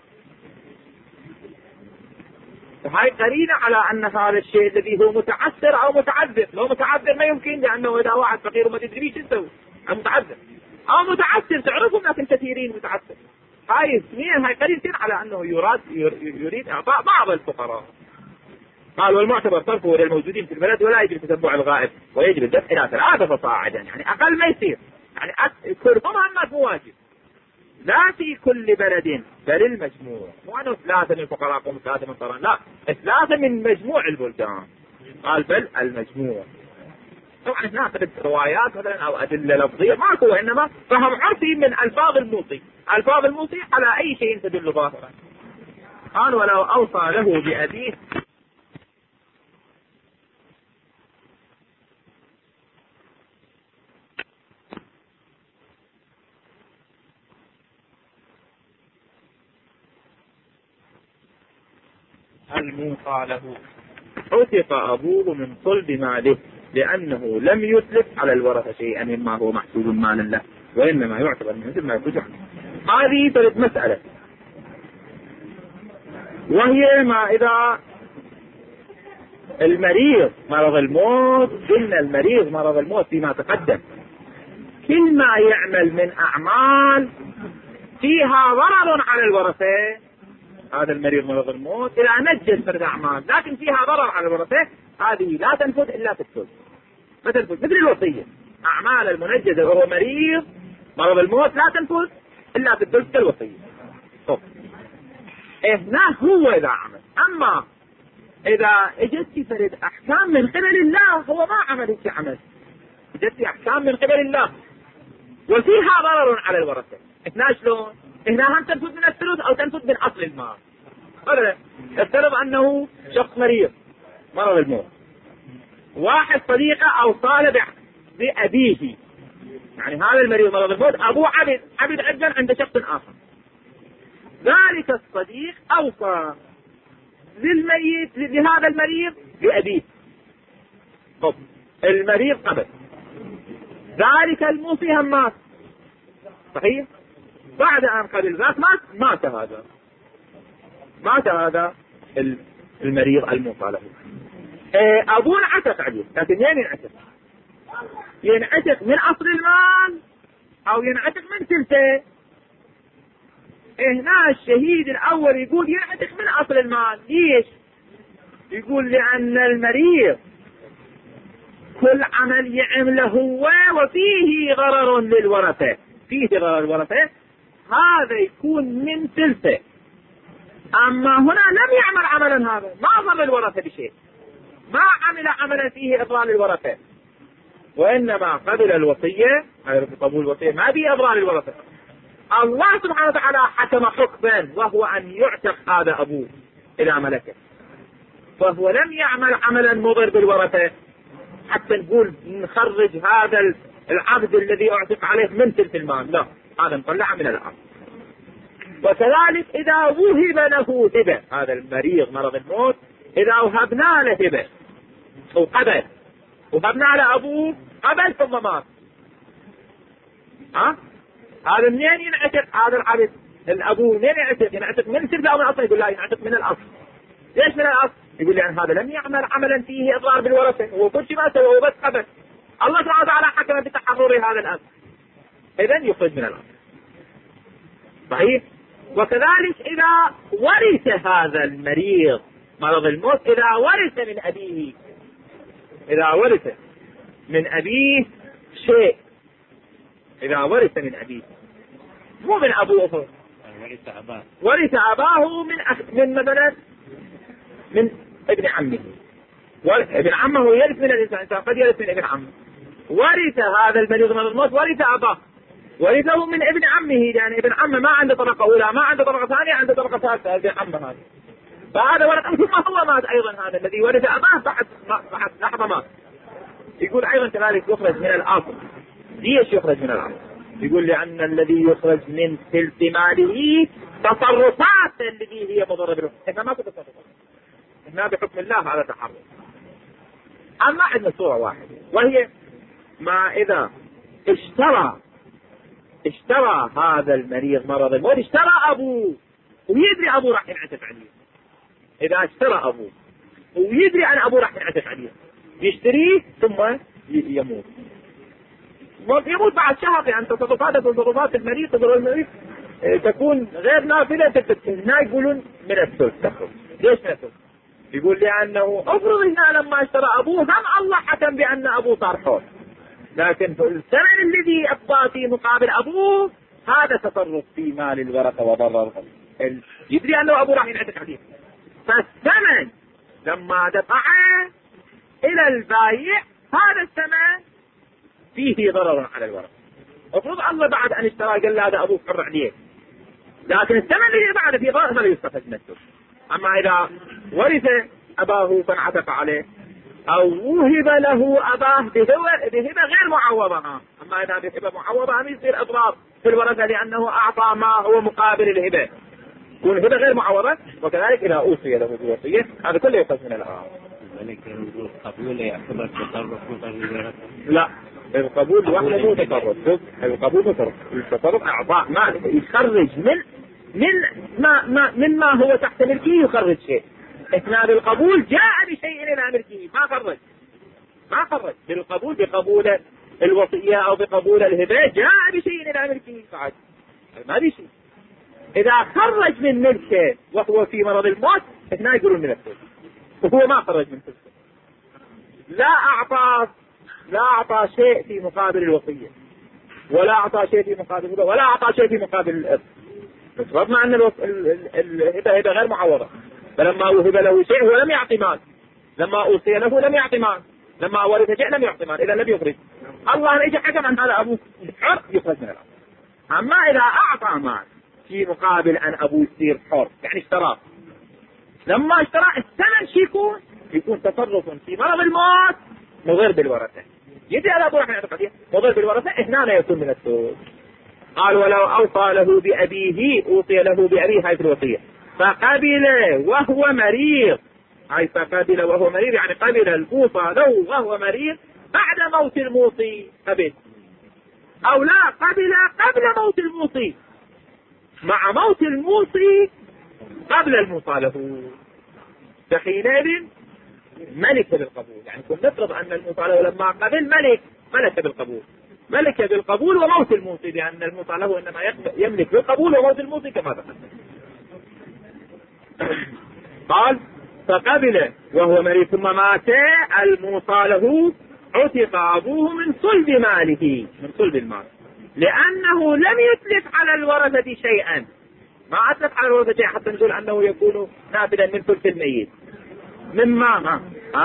فهاي قرينة على ان هذا الشيء الذي هو متعثر او متعذر، لو متعذر ما يمكن، لانه اذا واحد فقير وما تدري شو تسوي، متعذر او متعثر تعرفهم لكن كثيرين متعثر. هاي اثنين، هاي قرينتين على انه يريد اعطاء بعض الفقراء. قال والمعتبر صرفه للموجودين في البلد ولا يجب تتبع الغائب، ويجب الدفع الى 3 فصاعدا، يعني اقل ما يصير، يعني كلهم هم مو واجب، لا في كل بلد بل المجموع، مو انه 3 من الفقراء قوم 3 من طران، لا 3 من مجموع البلدان. قال بل المجموع. طبعا ناخذ روايات مثلا او ادله لفظيه ماكو، وانما فهم عرفي من الفاظ الموصي، الفاظ الموصي على اي شيء تدل ظاهرا. قال ولو اوصى له بابيه الموصى له عتق أبوه من صلب ماله، لأنه لم يتلف على الورثة شيئا مما هو محسوب مالا له، وإنما يعتبر من مثل ما يخرج عنه. هذه ثالث مسألة، وهي ما إذا المريض مرض الموت، قلنا المريض مرض الموت فيما تقدم كل ما يعمل من أعمال فيها ضرر على الورثة، هذا المريض مرض الموت إذا نجز فرد أعمال لكن فيها ضرر على الورثة، هذه لا تنفذ إلا في الثلث، ما تنفذ مثل الوصية، أعمال المنجزة وهو مريض مرض الموت لا تنفذ إلا في الثلث كالوصية. هنا هو إذا عمل، أما إذا اجت فرد أحكام من قبل الله هو ما عمل هيك عمل، اجت أحكام من قبل الله وفيها ضرر على الورثة، هنا شلون؟ هنا هم تنفذ من الثلث أو تنفذ من أصل المال. مثلا افترض أنه شخص مريض مرض الموت، واحد صديقه أوصى بأبيه، يعني هذا المريض مرض الموت أبوه عبد أجل عند شخص آخر، ذلك الصديق أوصى لهذا المريض بأبيه. طب المريض قبل ذلك الموصي هم مات، صحيح؟ بعد أن قبل ذات مات هذا المريض الموصى له، أبوه انعتق عليه، لكن وين ينعتق؟ ينعتق من أصل المال أو ينعتق من ثلثه؟ هنا الشهيد الأول يقول ينعتق من أصل المال. ليش؟ يقول لأن المريض كل عمل يعمله هو وفيه ضرر للورثة، فيه ضرر للورثة، هذا يكون من ثلثه. أما هنا لم يعمل عملا، هذا ما ضر الورثة بشيء، ما عمل عملا فيه إضرار للورثة، وإنما قبل الوصية، قبول الوصية ما به إضرار للورثة. الله سبحانه وتعالى حكم حكما وهو أن يعتق هذا أبوه إلى ملكه، فهو لم يعمل عملا مضر بالورثة حتى نقول نخرج هذا العبد الذي اعتق عليه من ثلث المال، لا، هذا نطلع من الأرض. وكذلك إذا وهب له هبة، هذا المريض مرض الموت إذا وهبنا له هبة وقبل، وهبنا له أبوه قبل ثم مات، هذا منين ينعتق هذا العبد؟ الأبوه منين ينعتق؟ ينعتق من ثلث أو من الأصل؟ يقول لا، ينعتق من الأصل. ليش من الأصل؟ يقول لأن هذا لم يعمل عملا فيه إضرار بالورثة، هو كل شيء ما سوى هو بس قبل، الله سبحانه وتعالى حكم بتحرر هذا الأمر، إذن يخرج من الأصل. صحيح؟ وكذلك إذا ورث هذا المريض مرض الموت، إذا ورث من أبيه إذا ورث من أبيه شيء، إذا ورث من أبيه مو من أبوه، ورث أباه من مثلا من ابن عمه، ابن عمه يرث من الإنسان، قد يرث من ابن عمه، ورث هذا المريض من الموت، ورث أباه، ورثه من ابن عمه، يعني ابن عمه ما عنده طبقة أولى، ما عنده طبقة ثانية، عنده طبقة ثالثة ابن عمه هذا، فهذا ورث ثم هو مات أيضا، هذا الذي ورث أباه بعد لحظة مات. يقول أيضا كذلك يخرج من الأصل. ليش يخرج من الأصل؟ يقول لأن الذي يخرج من ثلث ماله تصرفات التي هي مضرة بالوقت، إحنا ما في تصرفات، إحنا بحكم الله هذا تحرك. أما عندنا صورة واحدة، وهي ما إذا اشترى هذا المريض مرض الموت، اشترى أبوه ويدري أبوه راح ينعتف عليه. إذا اشترى أبوه ويدري أن أبوه راح ينعتف عليه، يشتريه ثم يموت بعد شهر، يعني تصرفات المريض تكون غير نافلة. هنا يقولون من الثلث تخرج. ليش من الثلث؟ يقول لأنه افرض هنا لما اشترى أبوه هم الله حكم بأن أبوه صار حر، لكن الثمن الذي أبقى في مقابل أبوه هذا تصرف في مال الورثة وضرر، يدري أنه أبوه راح ينعتق عليه، فالثمن لما دفعه إلى البايع هذا الثمن فيه ضرر على الورثة. افرض الله بعد أن اشترى قال له هذا أبوه حر عليه، لكن الثمن الذي بعد فيه ضرر ما يستفاد منه. أما إذا ورث أباه فانعتق عليه أو وهب له أباه بهبة غير معوضة، أما إذا بهبة معوضة هم يصير إضرار في الورثة لأنه أعطى ما هو مقابل الهبة، يكون هبة غير معوضة. وكذلك إذا أوصي له بوصية هذا كله يخرج من الأعراض. القبول يعتبر تصرف لا، القبول وحده مو تصرف، القبول تصرف، التصرف أعطاء ما يخرج مما هو تحت ملكه، يخرج شيء. إثناء القبول جاء بشيء إلى ملكه ما خرج بالقبول، بقبول الوصية أو بقبول الهبة جاء بشيء إلى ملكه فعد ما في شيء. إذا خرج من ملكه وهو في مرض الموت إثناء يقولون من الثلث، وهو ما خرج من ثلثه، لا أعطى شيء في مقابل الوصية، ولا أعطى شيء في مقابل الهبة، ولا أعطى شيء في مقابل الإرث، بس رغم أن الهبة هبة غير معوضة. فلما وهب له شيء هو لم يعطي مال، لما أوصي له لم يعطي مال، لما ورث شيء لم يعطي مال، إذا لم يخرج. الله يجي حكم أن هذا أبوه حر يخرج من الأرض. أما إذا أعطى مال في مقابل أن أبوه يصير حر، يعني اشتراه، لما اشترى الثمن شيء يكون تصرف في مرض الموت مضر بالورثة، يدي على أبوه رحمه الله مضر بالورثة، هنا لا يكون من الثلث. قال ولو أوصى له بأبيه أوصي له بأبيه، هاي في الوصية، فقبل وهو مريض، أي فقبل وهو مريض يعني قبل الموصى له وهو مريض بعد موت الموصي، قبل أو لا قبل موت الموصي مع موت الموصي قبل الموصى له، فحينئذ ملك بالقبول. يعني كنا نفرض أن الموصى له لما قبل ملك بالقبول، ملك بالقبول وموت الموصي، لأن الموصى له إنما يملك بالقبول وموت الموصي كما ذكرنا. قال فقبل وهو مريض ثم مات الموصى له، عتق أبوه من صلب ماله، من صلب المال، لأنه لم يتلف على الورثة شيئا، ما أتلف على الورثة شيئا حتى نقول أنه يكون نافذا من ثلث الميت مما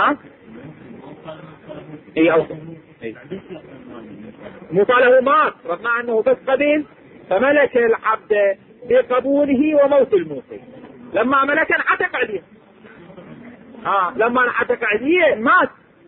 موصى له مات رغم أنه بس قبل، فملك العبد بقبوله وموت الموصي، لما ملك انعتق عليه، لما انعتق عليه مات.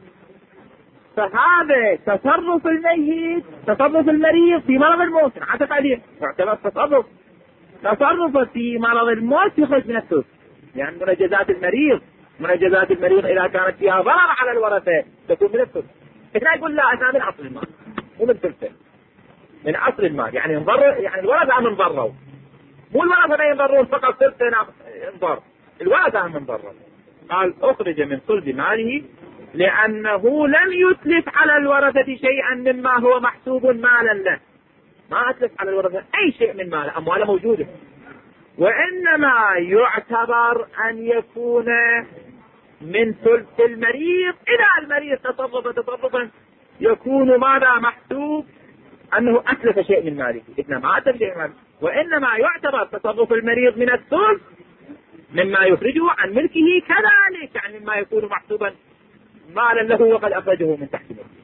فهذا تصرف الميت، تصرف المريض في مرض الموت انعتق عليه، يعتبر تصرف في مرض الموت يخرج من الثلث، يعني منجزات المريض إذا كانت فيها ضرر على الورثة تكون من الثلث. إذا يقول لا أنا من أصل المال مو من ثلثه، من أصل المال، يعني الورثة من ضروا، مو الورثة ما ينضرون فقط ثلثه انضر، الورثة من ضروا. قال أخرج من صلب ماله لأنه لم يتلف على الورثة شيئا مما هو محسوب مالا له، ما أتلف على الورثة أي شيء من ماله، أمواله موجودة، وإنما يعتبر أن يكون من ثلث المريض إلى المريض تصرفا يكون ماذا محسوب أنه أتلف شيء من ماله، إذن ما أتلف شيء من ماله، وإنما يعتبر تصرف المريض من الثلث مما يخرجه عن ملكه كذلك، يعني مما يكون محسوبا مالا له وقد أخرجه من تحت ملكه.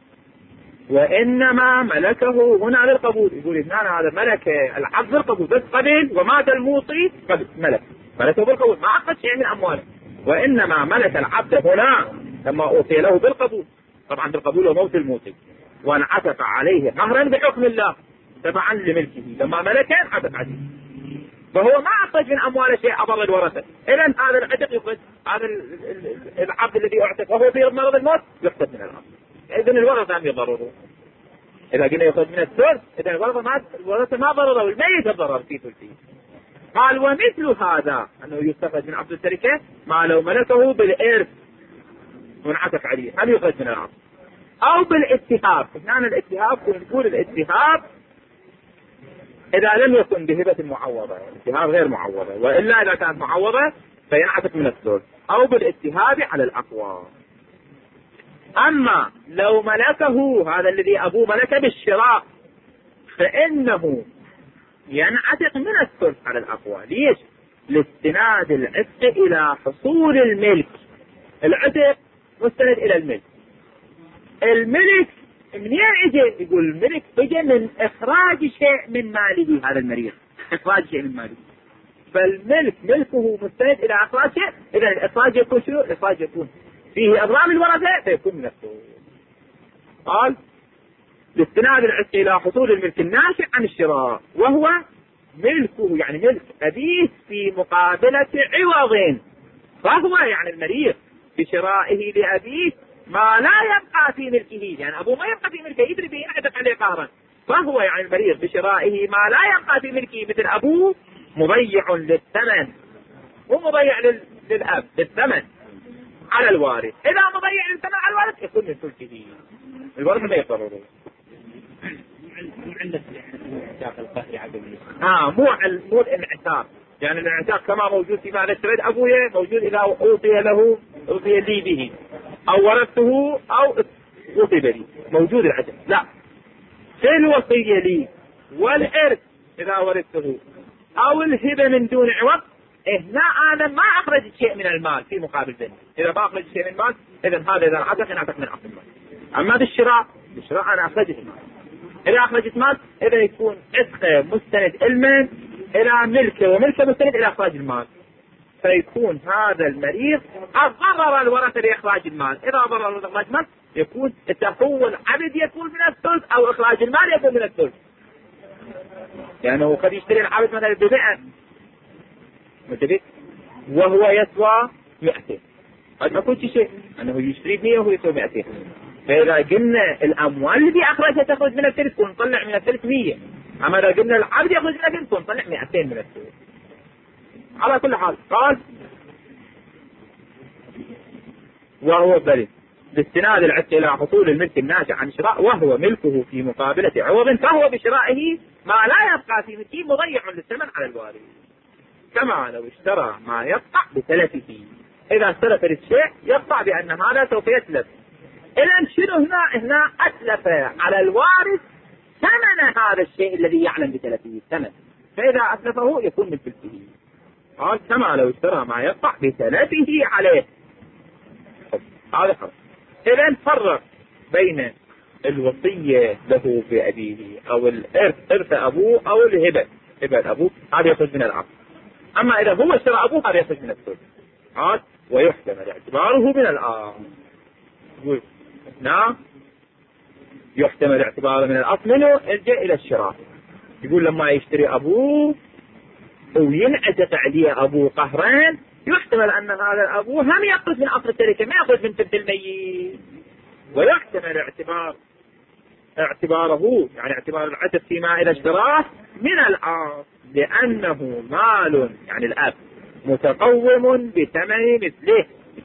وإنما ملكه هنا للقبول، يقول إذن هذا ملك العبد بالقبول، بس قبل ومات الموصي قبل ملكه بالقبول، ما أخذ شيء من أمواله. وإنما ملك العبد هنا لما أوصي له بالقبول، طبعا بالقبول وموت الموصي، وانعتق عليه قهرا بحكم الله تبعا لملكه، لما ملكه انعتق عليه، فهو ما أخرج من أمواله شيء أضر الورثة. إذن هذا العتق يخرج، هذا العبد الذي اعتق وهو في مرض الموت يخرج من الأرض، إذن الورثة هم يضررون. إذا قلنا يخرج من الثلث إذن الورثة ما ضرروا، الميت الضرر في ثلثه. قال ومثل هذا أنه يستخرج من عقد التركة ما لو ملكه بالإرث وانعتق عليه، هل يخرج من العقد أو بالاتهاب. هنا الاتهاب ونقول الاتهاب إذا لم يكن بهبة معوضة، الاتهاب غير معوضة، وإلا إذا كانت معوضة فينعتق من الثلث، أو بالاتهاب على الأقوى. أما لو ملكه هذا الذي أبوه ملكه بالشراء فإنه ينعتق من الثلث على الأقوى. ليش؟ لاستناد العتق إلى حصول الملك، العتق مستند إلى الملك. الملك منين اجى؟ يقول الملك اجى من إخراج شيء من ماله هذا المريض، إخراج شيء من ماله، فالملك ملكه مستند إلى إخراج شيء. إذا الإخراج يكون شنو؟ الإخراج يكون فيه أضرار الورثة فيكون من الثلث. قال لاستناد العتق إلى حصول الملك الناشئ عن الشراء، وهو ملكه يعني ملك أبيه في مقابلة عوض، فهو يعني المريض بشرائه لأبيه ما لا يبقى في ملكه، يعني أبوه ما يبقى في ملكه، يدري به ينعتق عليه قهرا، فهو يعني المريض بشرائه ما لا يبقى في ملكه، مثل أبوه مضيع للثمن، مو مضيع للأب، للثمن على الوارث. إذا مضيع للثمن على الوارث يكون من ثلثه، الورثة ما يضررون. مو عندك اعتاق القهر عدم مو الانعتاق، يعني الانعتاق كما موجود في مال الشريد أبوه موجود إذا أوصي لي به أو ورثته أو أوصي لي، موجود العتق. لا، في الوصية لي والإرث إذا ورثته أو الهبة من دون عوض، هنا أنا ما أخرج شيء من المال في مقابل ذلك. إذا ما أخرج شيء من المال إذن هذا إذا انعتق من أصل المال. أما بالشراء أنا أخرجت المال، إذا أخرجت مال إذا يكون عتقه مستند المن إلى ملكه وملكه مستند إلى إخراج المال، فيكون هذا المريض ضرر الورثة لإخراج المال. إذا ضرر إخراج المال يكون التحول عبد يكون من الثلث أو إخراج المال يكون من الثلث، يعني قد يشتري العبد مثلا ب100 متفق وهو يسوى 200، قد ما كنت شيء أنه يشتري ب100 وهو يسوى 200. فإذا قلنا الأموال اللي أخرجها تخرج من الثلث ونطلع من الثلث 100، أما إذا قلنا العبد يخرج من الثلث ونطلع 200 من الثلث. على كل حال قال وهو بل باستناد العتق إلى حصول الملك الناشئ عن شراء، وهو ملكه في مقابلة عوض، فهو بشرائه ما لا يبقى في ملكه مضيع للثمن على الوارث، كما لو اشترى ما يقطع بتلفه. إذا استلف الشيء يقطع بأن هذا سوف يتلف. إذن شنو هنا أتلف على الوارث ثمن هذا الشيء الذي يعلم بتلفه الثمن، فإذا أتلفه يكون من تلفه. قال كما لو اشترى ما يقطع بتلفه عليه. هذا فرق. إذن فرق بين الوصية له بأبيه أو الإرث أبوه أو الهبة أبوه، هذا يخرج من العقد. أما إذا هو اشترى أبوه هذا يخرج من الثلث. قال ويحتمل اعتباره من الأصل. يقول نعم يحتمل اعتباره من الأصل منه الجاء إلى الشراء. يقول لما يشتري أبوه وينعتق عليه أبوه قهرين، يحتمل أن هذا الأبوه هم يأخذ من أصل التركة، ما يأخذ من ثلث الميت. ويحتمل اعتباره يعني اعتبار العتق فيما إذا اشتراه من الأصل، لأنه مال يعني الأب متقوم بثمن مثله،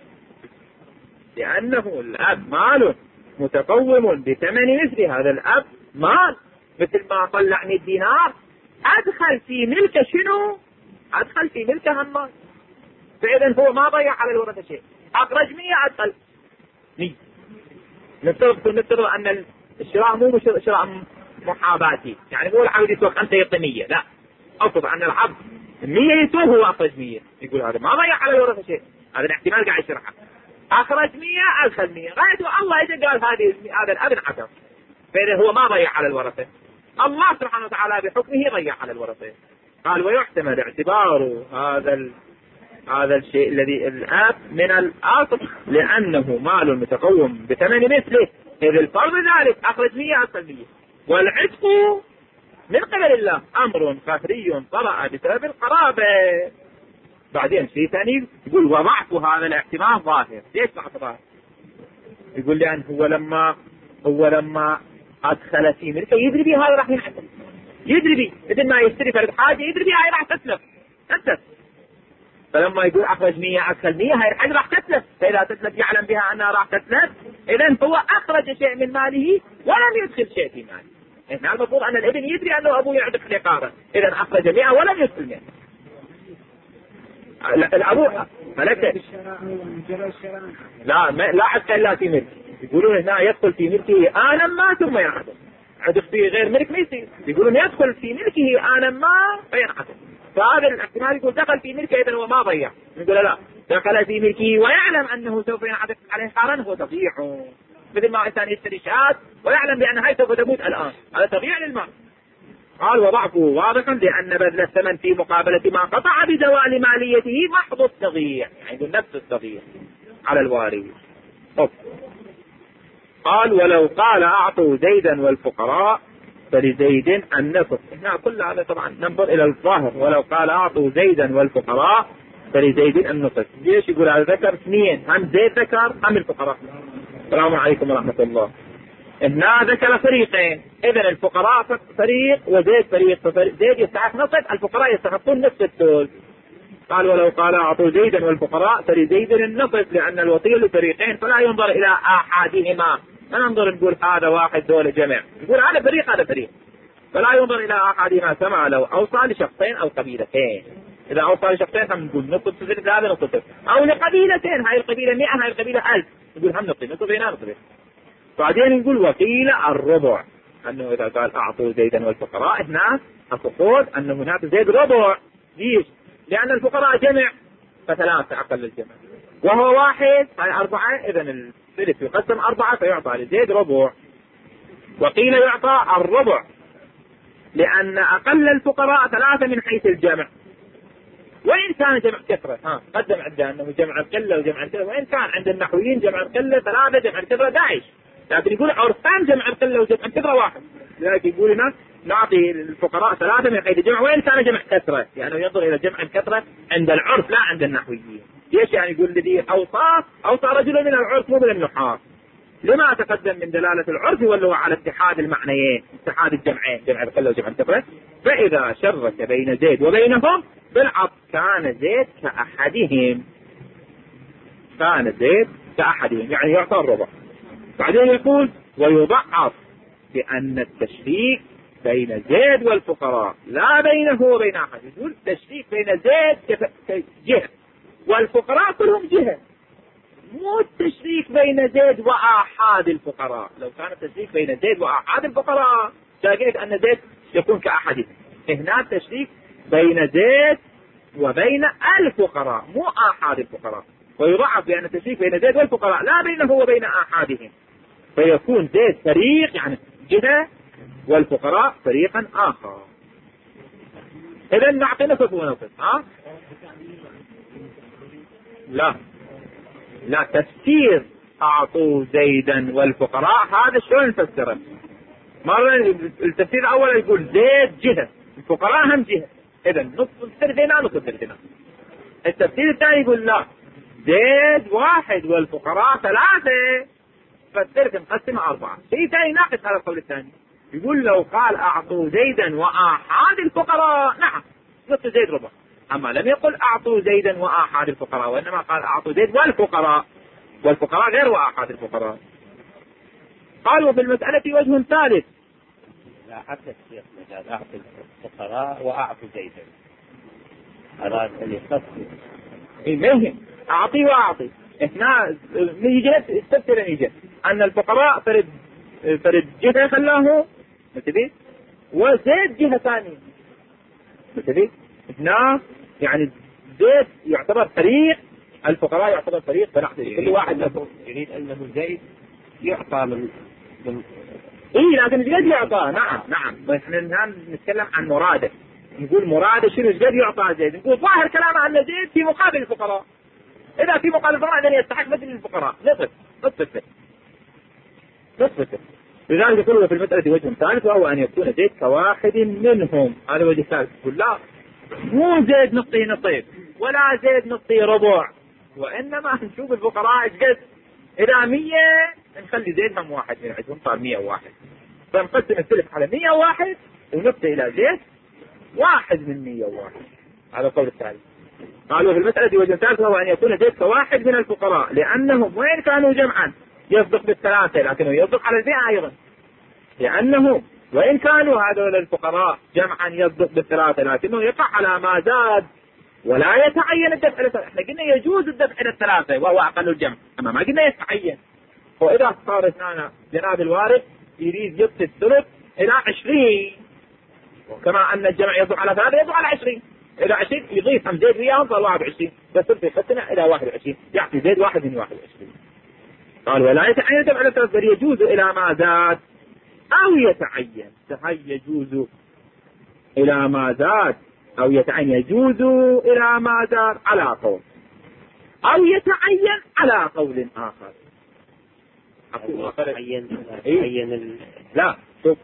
لأنه الأب مال متقوم بثمن مثله. هذا الأب مال مثل ما طلع 100 دينار أدخل في ملكه شنو؟ أدخل في ملكه هم مال، فإذا هو ما ضيع على الورثة شيء. أخرج 100 أدخل 100. نفترض أن الشراء مو شراء محاباتي، يعني مو العبد يسوى 5 يعطي 100، لا، أفرض أن العبد 100 يسوى هو أخرج 100، يقول هذا ما ضيع على الورثة شيء، هذا الاحتمال قاعد يشرحه. أخرج 100 أدخل 100، غايته الله إذا قال هذا الأب عشر، فإذا هو ما ضيع على الورثة، الله سبحانه وتعالى بحكمه ضيع على الورثة. قال ويحتمل اعتبار هذا الشيء الذي الآب من الأصل لأنه مال متقوم بثمن مثله، إذ الفرض ذلك أخرج 100 أدخل 100. والعتق من قبل الله أمر خفي طرأ بسبب القرابة. بعدين شيء ثاني يقول وضعت هذا الاحتمال ظاهر. ليش ضعت ظاهر؟ يقول لأن هو لما أدخل في ملكه يدري بي هذا راح ينحسن، يدري بي بدل ما يشتري فرد حاجة يدري بي هاي راح تتلف. فلما يقول أخرج 100 أدخل 100 هاي الحاجة راح تتلف، فإذا تتلف يعلم بها أنها راح تتلف، إذن هو أخرج شيء من ماله ولم يدخل شيء في ماله. إحنا المفروض أن الابن يدري أنه أبوه يعتق رقابة، إذن أخرج 100 ولم يدخل 100. الأبوه ملكه لا عتق إلا في ملك. يقولون هنا يدخل في ملكه آنا ما ثم ينعتق، عتق في غير ملك ما يصير. يقولون يدخل في ملكه آنا ما فينعتق، فهذا الاحتمال يقول دخل في ملكه إذن هو ما ضيع. يقول لا، دخل في ملكه ويعلم أنه سوف ينعتق عليه قرنه تضيعه، مثل ما إنسان يشتري شاة ويعلم بأن هاي سوف تموت الآن، هذا تضيع للمال. قال وضعفه واضح لأن بذل الثمن في مقابلة ما قطع بزوال ماليته محض التضييع، يعني نفس التضييع على الوارث. قال ولو قال أعطوا زيدا والفقراء فلزيد النصف. هنا كل هذا طبعا ننظر إلى الظاهر. ولو قال أعطوا زيدا والفقراء فلزيد النصف. ليش يقول هذا ذكر اثنين، هم زيد ذكر هم الفقراء. السلام عليكم ورحمة الله. هنا ذكر فريقين، إذن الفقراء فريق وزيد فريق، زيد يستحق نصف، الفقراء يستحقون نصف الثلث. قال ولو قال أعطوا زيدا والفقراء فلزيد النصف لأن الوصية لفريقين فلا ينظر إلى أحدهما، ما ننظر نقول هذا واحد دول جمع، نقول هذا فريق هذا فريق، فلا ينظر إلى أحدهما كما لو أوصى لشخصين أو قبيلتين. إذا أوصى لشخصين هم نقول نصف الثلث هذا نصف الثلث، أو لقبيلتين هاي القبيلة 100 هاي القبيلة 1000 نقول هم نصف هنا نصف. بعدين نقول وقيل الربع، أنه إذا قال أعطوا زيدا والفقراء هنا القصود أنه هناك زيد ربع. ليش؟ لأن الفقراء جمع فثلاثة أقل الجمع وهو واحد هاي 4، إذن الثلث يقسم 4 فيعطى لزيد ربع. وقيل يعطى الربع لأن أقل الفقراء 3 من حيث الجمع، وإن كان جمع كثرة قدم عندنا أنه جمع القلة وجمع الكثرة، وإن كان عند النحويين جمع القلة 3 جمع الكثرة 11، لكن يقول عرفان جمع القلة وجمع الكثرة 1. لذلك يقول لنا نعطي الفقراء 3 من حيث الجمع وإن كان جمع كثرة، يعني ينظر إلى جمع الكثرة عند العرف لا عند النحويين. ليش؟ يعني يقول الذي أوصى رجل من العرف مو من النحاة. لما تقدم من دلالة العرف واللغة على اتحاد المعنيين، اتحاد الجمعين، جمع القلة وجمع الكثرة. فإذا شرك بين زيد وبينهم بالعطف كان زيد كأحدهم، يعني يعطى الربع. بعدين يقول ويضعف بأن التشريك بين زيد والفقراء لا بينه وبين أحد. يقول التشريك بين زيد جهة والفقراء كلهم جهة، مو التشريك بين زيد وآحاد الفقراء. لو كان التشريك بين زيد وآحاد الفقراء تلاقيت أن زيد يكون كأحدهم. هنا التشريك بين زيد وبين الفقراء مو آحاد الفقراء. ويضعف بأن التشريك بين زيد والفقراء لا بينه وبين آحادهم، فيكون زيد فريق يعني جهة والفقراء فريقا آخر. إذا نعطي نصف ونصف. لا تفسير أعطوا زيدا والفقراء هذا شلون نفسره؟ مرة التفسير الأول يقول زيد جهة الفقراء هم جهة، إذا نصف الثلث هنا نصف الثلث هنا. التفسير الثاني يقول لا زيد 1 والفقراء 3 فالثلث مقسم 4. شيء ثاني ناقص هذا القول الثاني، يقول لو قال أعطوا زيدا وآحاد الفقراء نعم نصف زيد ربع، أما لم يقل أعطوا زيدا وآحاد الفقراء، وإنما قال أعطوا زيد والفقراء غير وآحاد الفقراء. قال وفي المسألة وجه ثالث. لا حتى الشيخ قال أعطي الفقراء وأعطوا زيدا، أراد اللي يخصص مهم أعطي وأعطي هنا نيجي استفسر نيجي أن الفقراء فرد جهة خلاه مثلي وزيد جهة ثانية مثلي هنا يعني زيد يعتبر فريق، الفقراء يعتبر فريق بنحن كل واحد له. يريد أنه زيد يعطى من لكن زيد يعطى. نعم نحن الآن نتكلم عن مراده، نقول مراده شنو زيد يعطى زيد، نقول ظاهر كلام أن زيد في مقابل الفقراء، إذا في مقابل الفقراء إذن يستحق مثل الفقراء نصف. لذلك يقول في المسألة وجه ثالث وهو أن يكون زيد كواحد منهم. هذا وجه ثالث، يقول لا مو زيد نصي نصيب ولا زيد نصي ربع، وإنما نشوف الفقراء قد إذا 100 نخلي زيد هم واحد من عندهم صار 101، فنقسم الثلث على 101 ونبدأ إلى زيد واحد من 101. هذا القول الثالث. قالوا في المسألة وجه ثالث وهو أن يكون زيد كواحد من الفقراء، لأنهم وين كانوا جمعا يصدق بالثلاثة لكنه يصدق على البيع أيضا، لأنه وإن كانوا هذول الفقراء جمعا يصدق بالثلاثة لكنه يقع على ما زاد ولا يتعين الدفع إلى الثلاثة. احنا قلنا يجوز الدفع إلى الثلاثة وهو أقل الجمع، أما ما قلنا يتعين. وإذا صار هنا جناب الوارث يريد يبقي الثلث إلى 20، وكما أن الجمع يصدق على ثلاثة يصدق على 20 إلى 20 يضيف هم زيد وياهم صار 21، بس يقسمها إلى 21 يعطي زيد واحد من 21. قال ولا يتعين الدفع إلى الثلاثة بل يجوز إلى ما زاد أو يتعين. يجوز إلى ما زاد أو يتعين، يجوز إلى ما زاد على قول، أو يتعين على قول آخر. لا شوف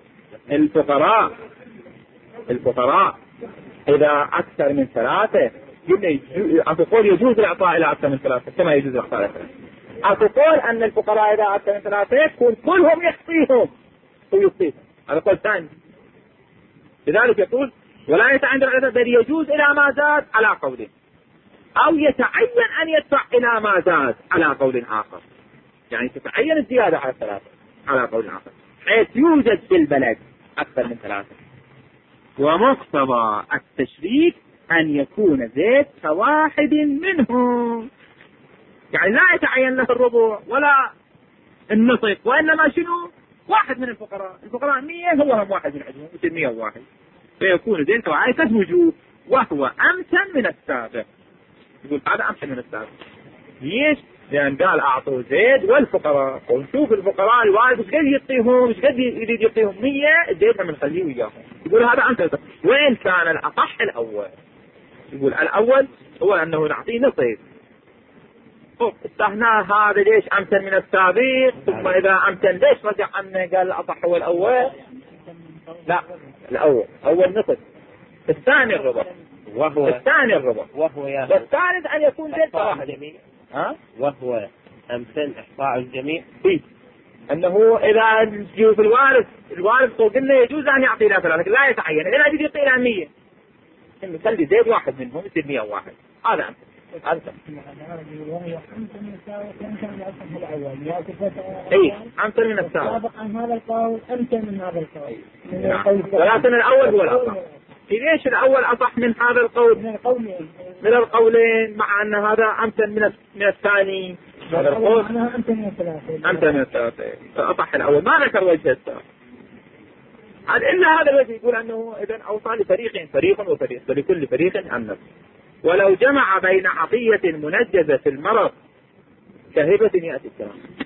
الفقراء إذا أكثر من ثلاثة أقول يجوز الإعطاء إلى أكثر من ثلاثة كما يجوز الإعطاء إلى ثلاثة. أقول أن الفقراء إذا أكثر من ثلاثة يكون كلهم يحصيهم ويصيبهم. هذا قول ثاني. لذلك يقول ولا يتعين العدد بل يجوز إلى ما زاد على قول، أو يتعين أن يدفع إلى ما زاد على قول آخر، يعني تتعين الزيادة على الثلاثة على قول آخر حيث يوجد في البلد أكثر من ثلاثة. ومقتضى التشريك أن يكون زيد كواحد منهم، يعني لا يتعين له الربع ولا النصف، وإنما شنو واحد من الفقراء 100 هو هم واحد من عندهم مثل 101، فيكون زيد كواحد وجوب، وهو أمثل من السابق. يقول هذا أمثل من السابق. ليش؟ لأن قال أعطوا زيد والفقراء، ونشوف الفقراء الوارث ايش قد يعطيهم، ايش قد يريد يعطيهم 100 زيد من نخليه وياهم. يقول هذا أمثل. وين كان الأصح الأول؟ يقول الأول هو أنه نعطيه نصيب. استهنا هذا ليش أمثل من السابق، ثم إذا أمثل ليش رجع عنه قال الأصح هو الأول؟ لا الأول نصف، الثاني الربع، الثاني الربع، والثالث أن يكون زيد واحد. وهو أمثل إحصاء الجميع أنه إذا يجوز الوارث قلنا يجوز أن يعطي له ثلاثة لكن لا يتعين، إذا يجوز يعطي له 100 نخلي زيد واحد منهم مثل 101. هذا أمثل. أمثل من السابق عن هذا القول أمثل من هذا القول. ولكن الأول هو الأصح. ليش الأول أصح من هذا القول؟ من القولين، مع أن هذا أمثل من الثاني. هذا القول أمثل من الثلاثة، فأصح الأول. ما ذكر وجه الثالث إلا هذا الذي يقول أنه إذن أوصى لفريق وفريق فلكل فريق عن نفسه. ولو جمع بين عطية منجزة في المرض كهبة يأتي الكلام.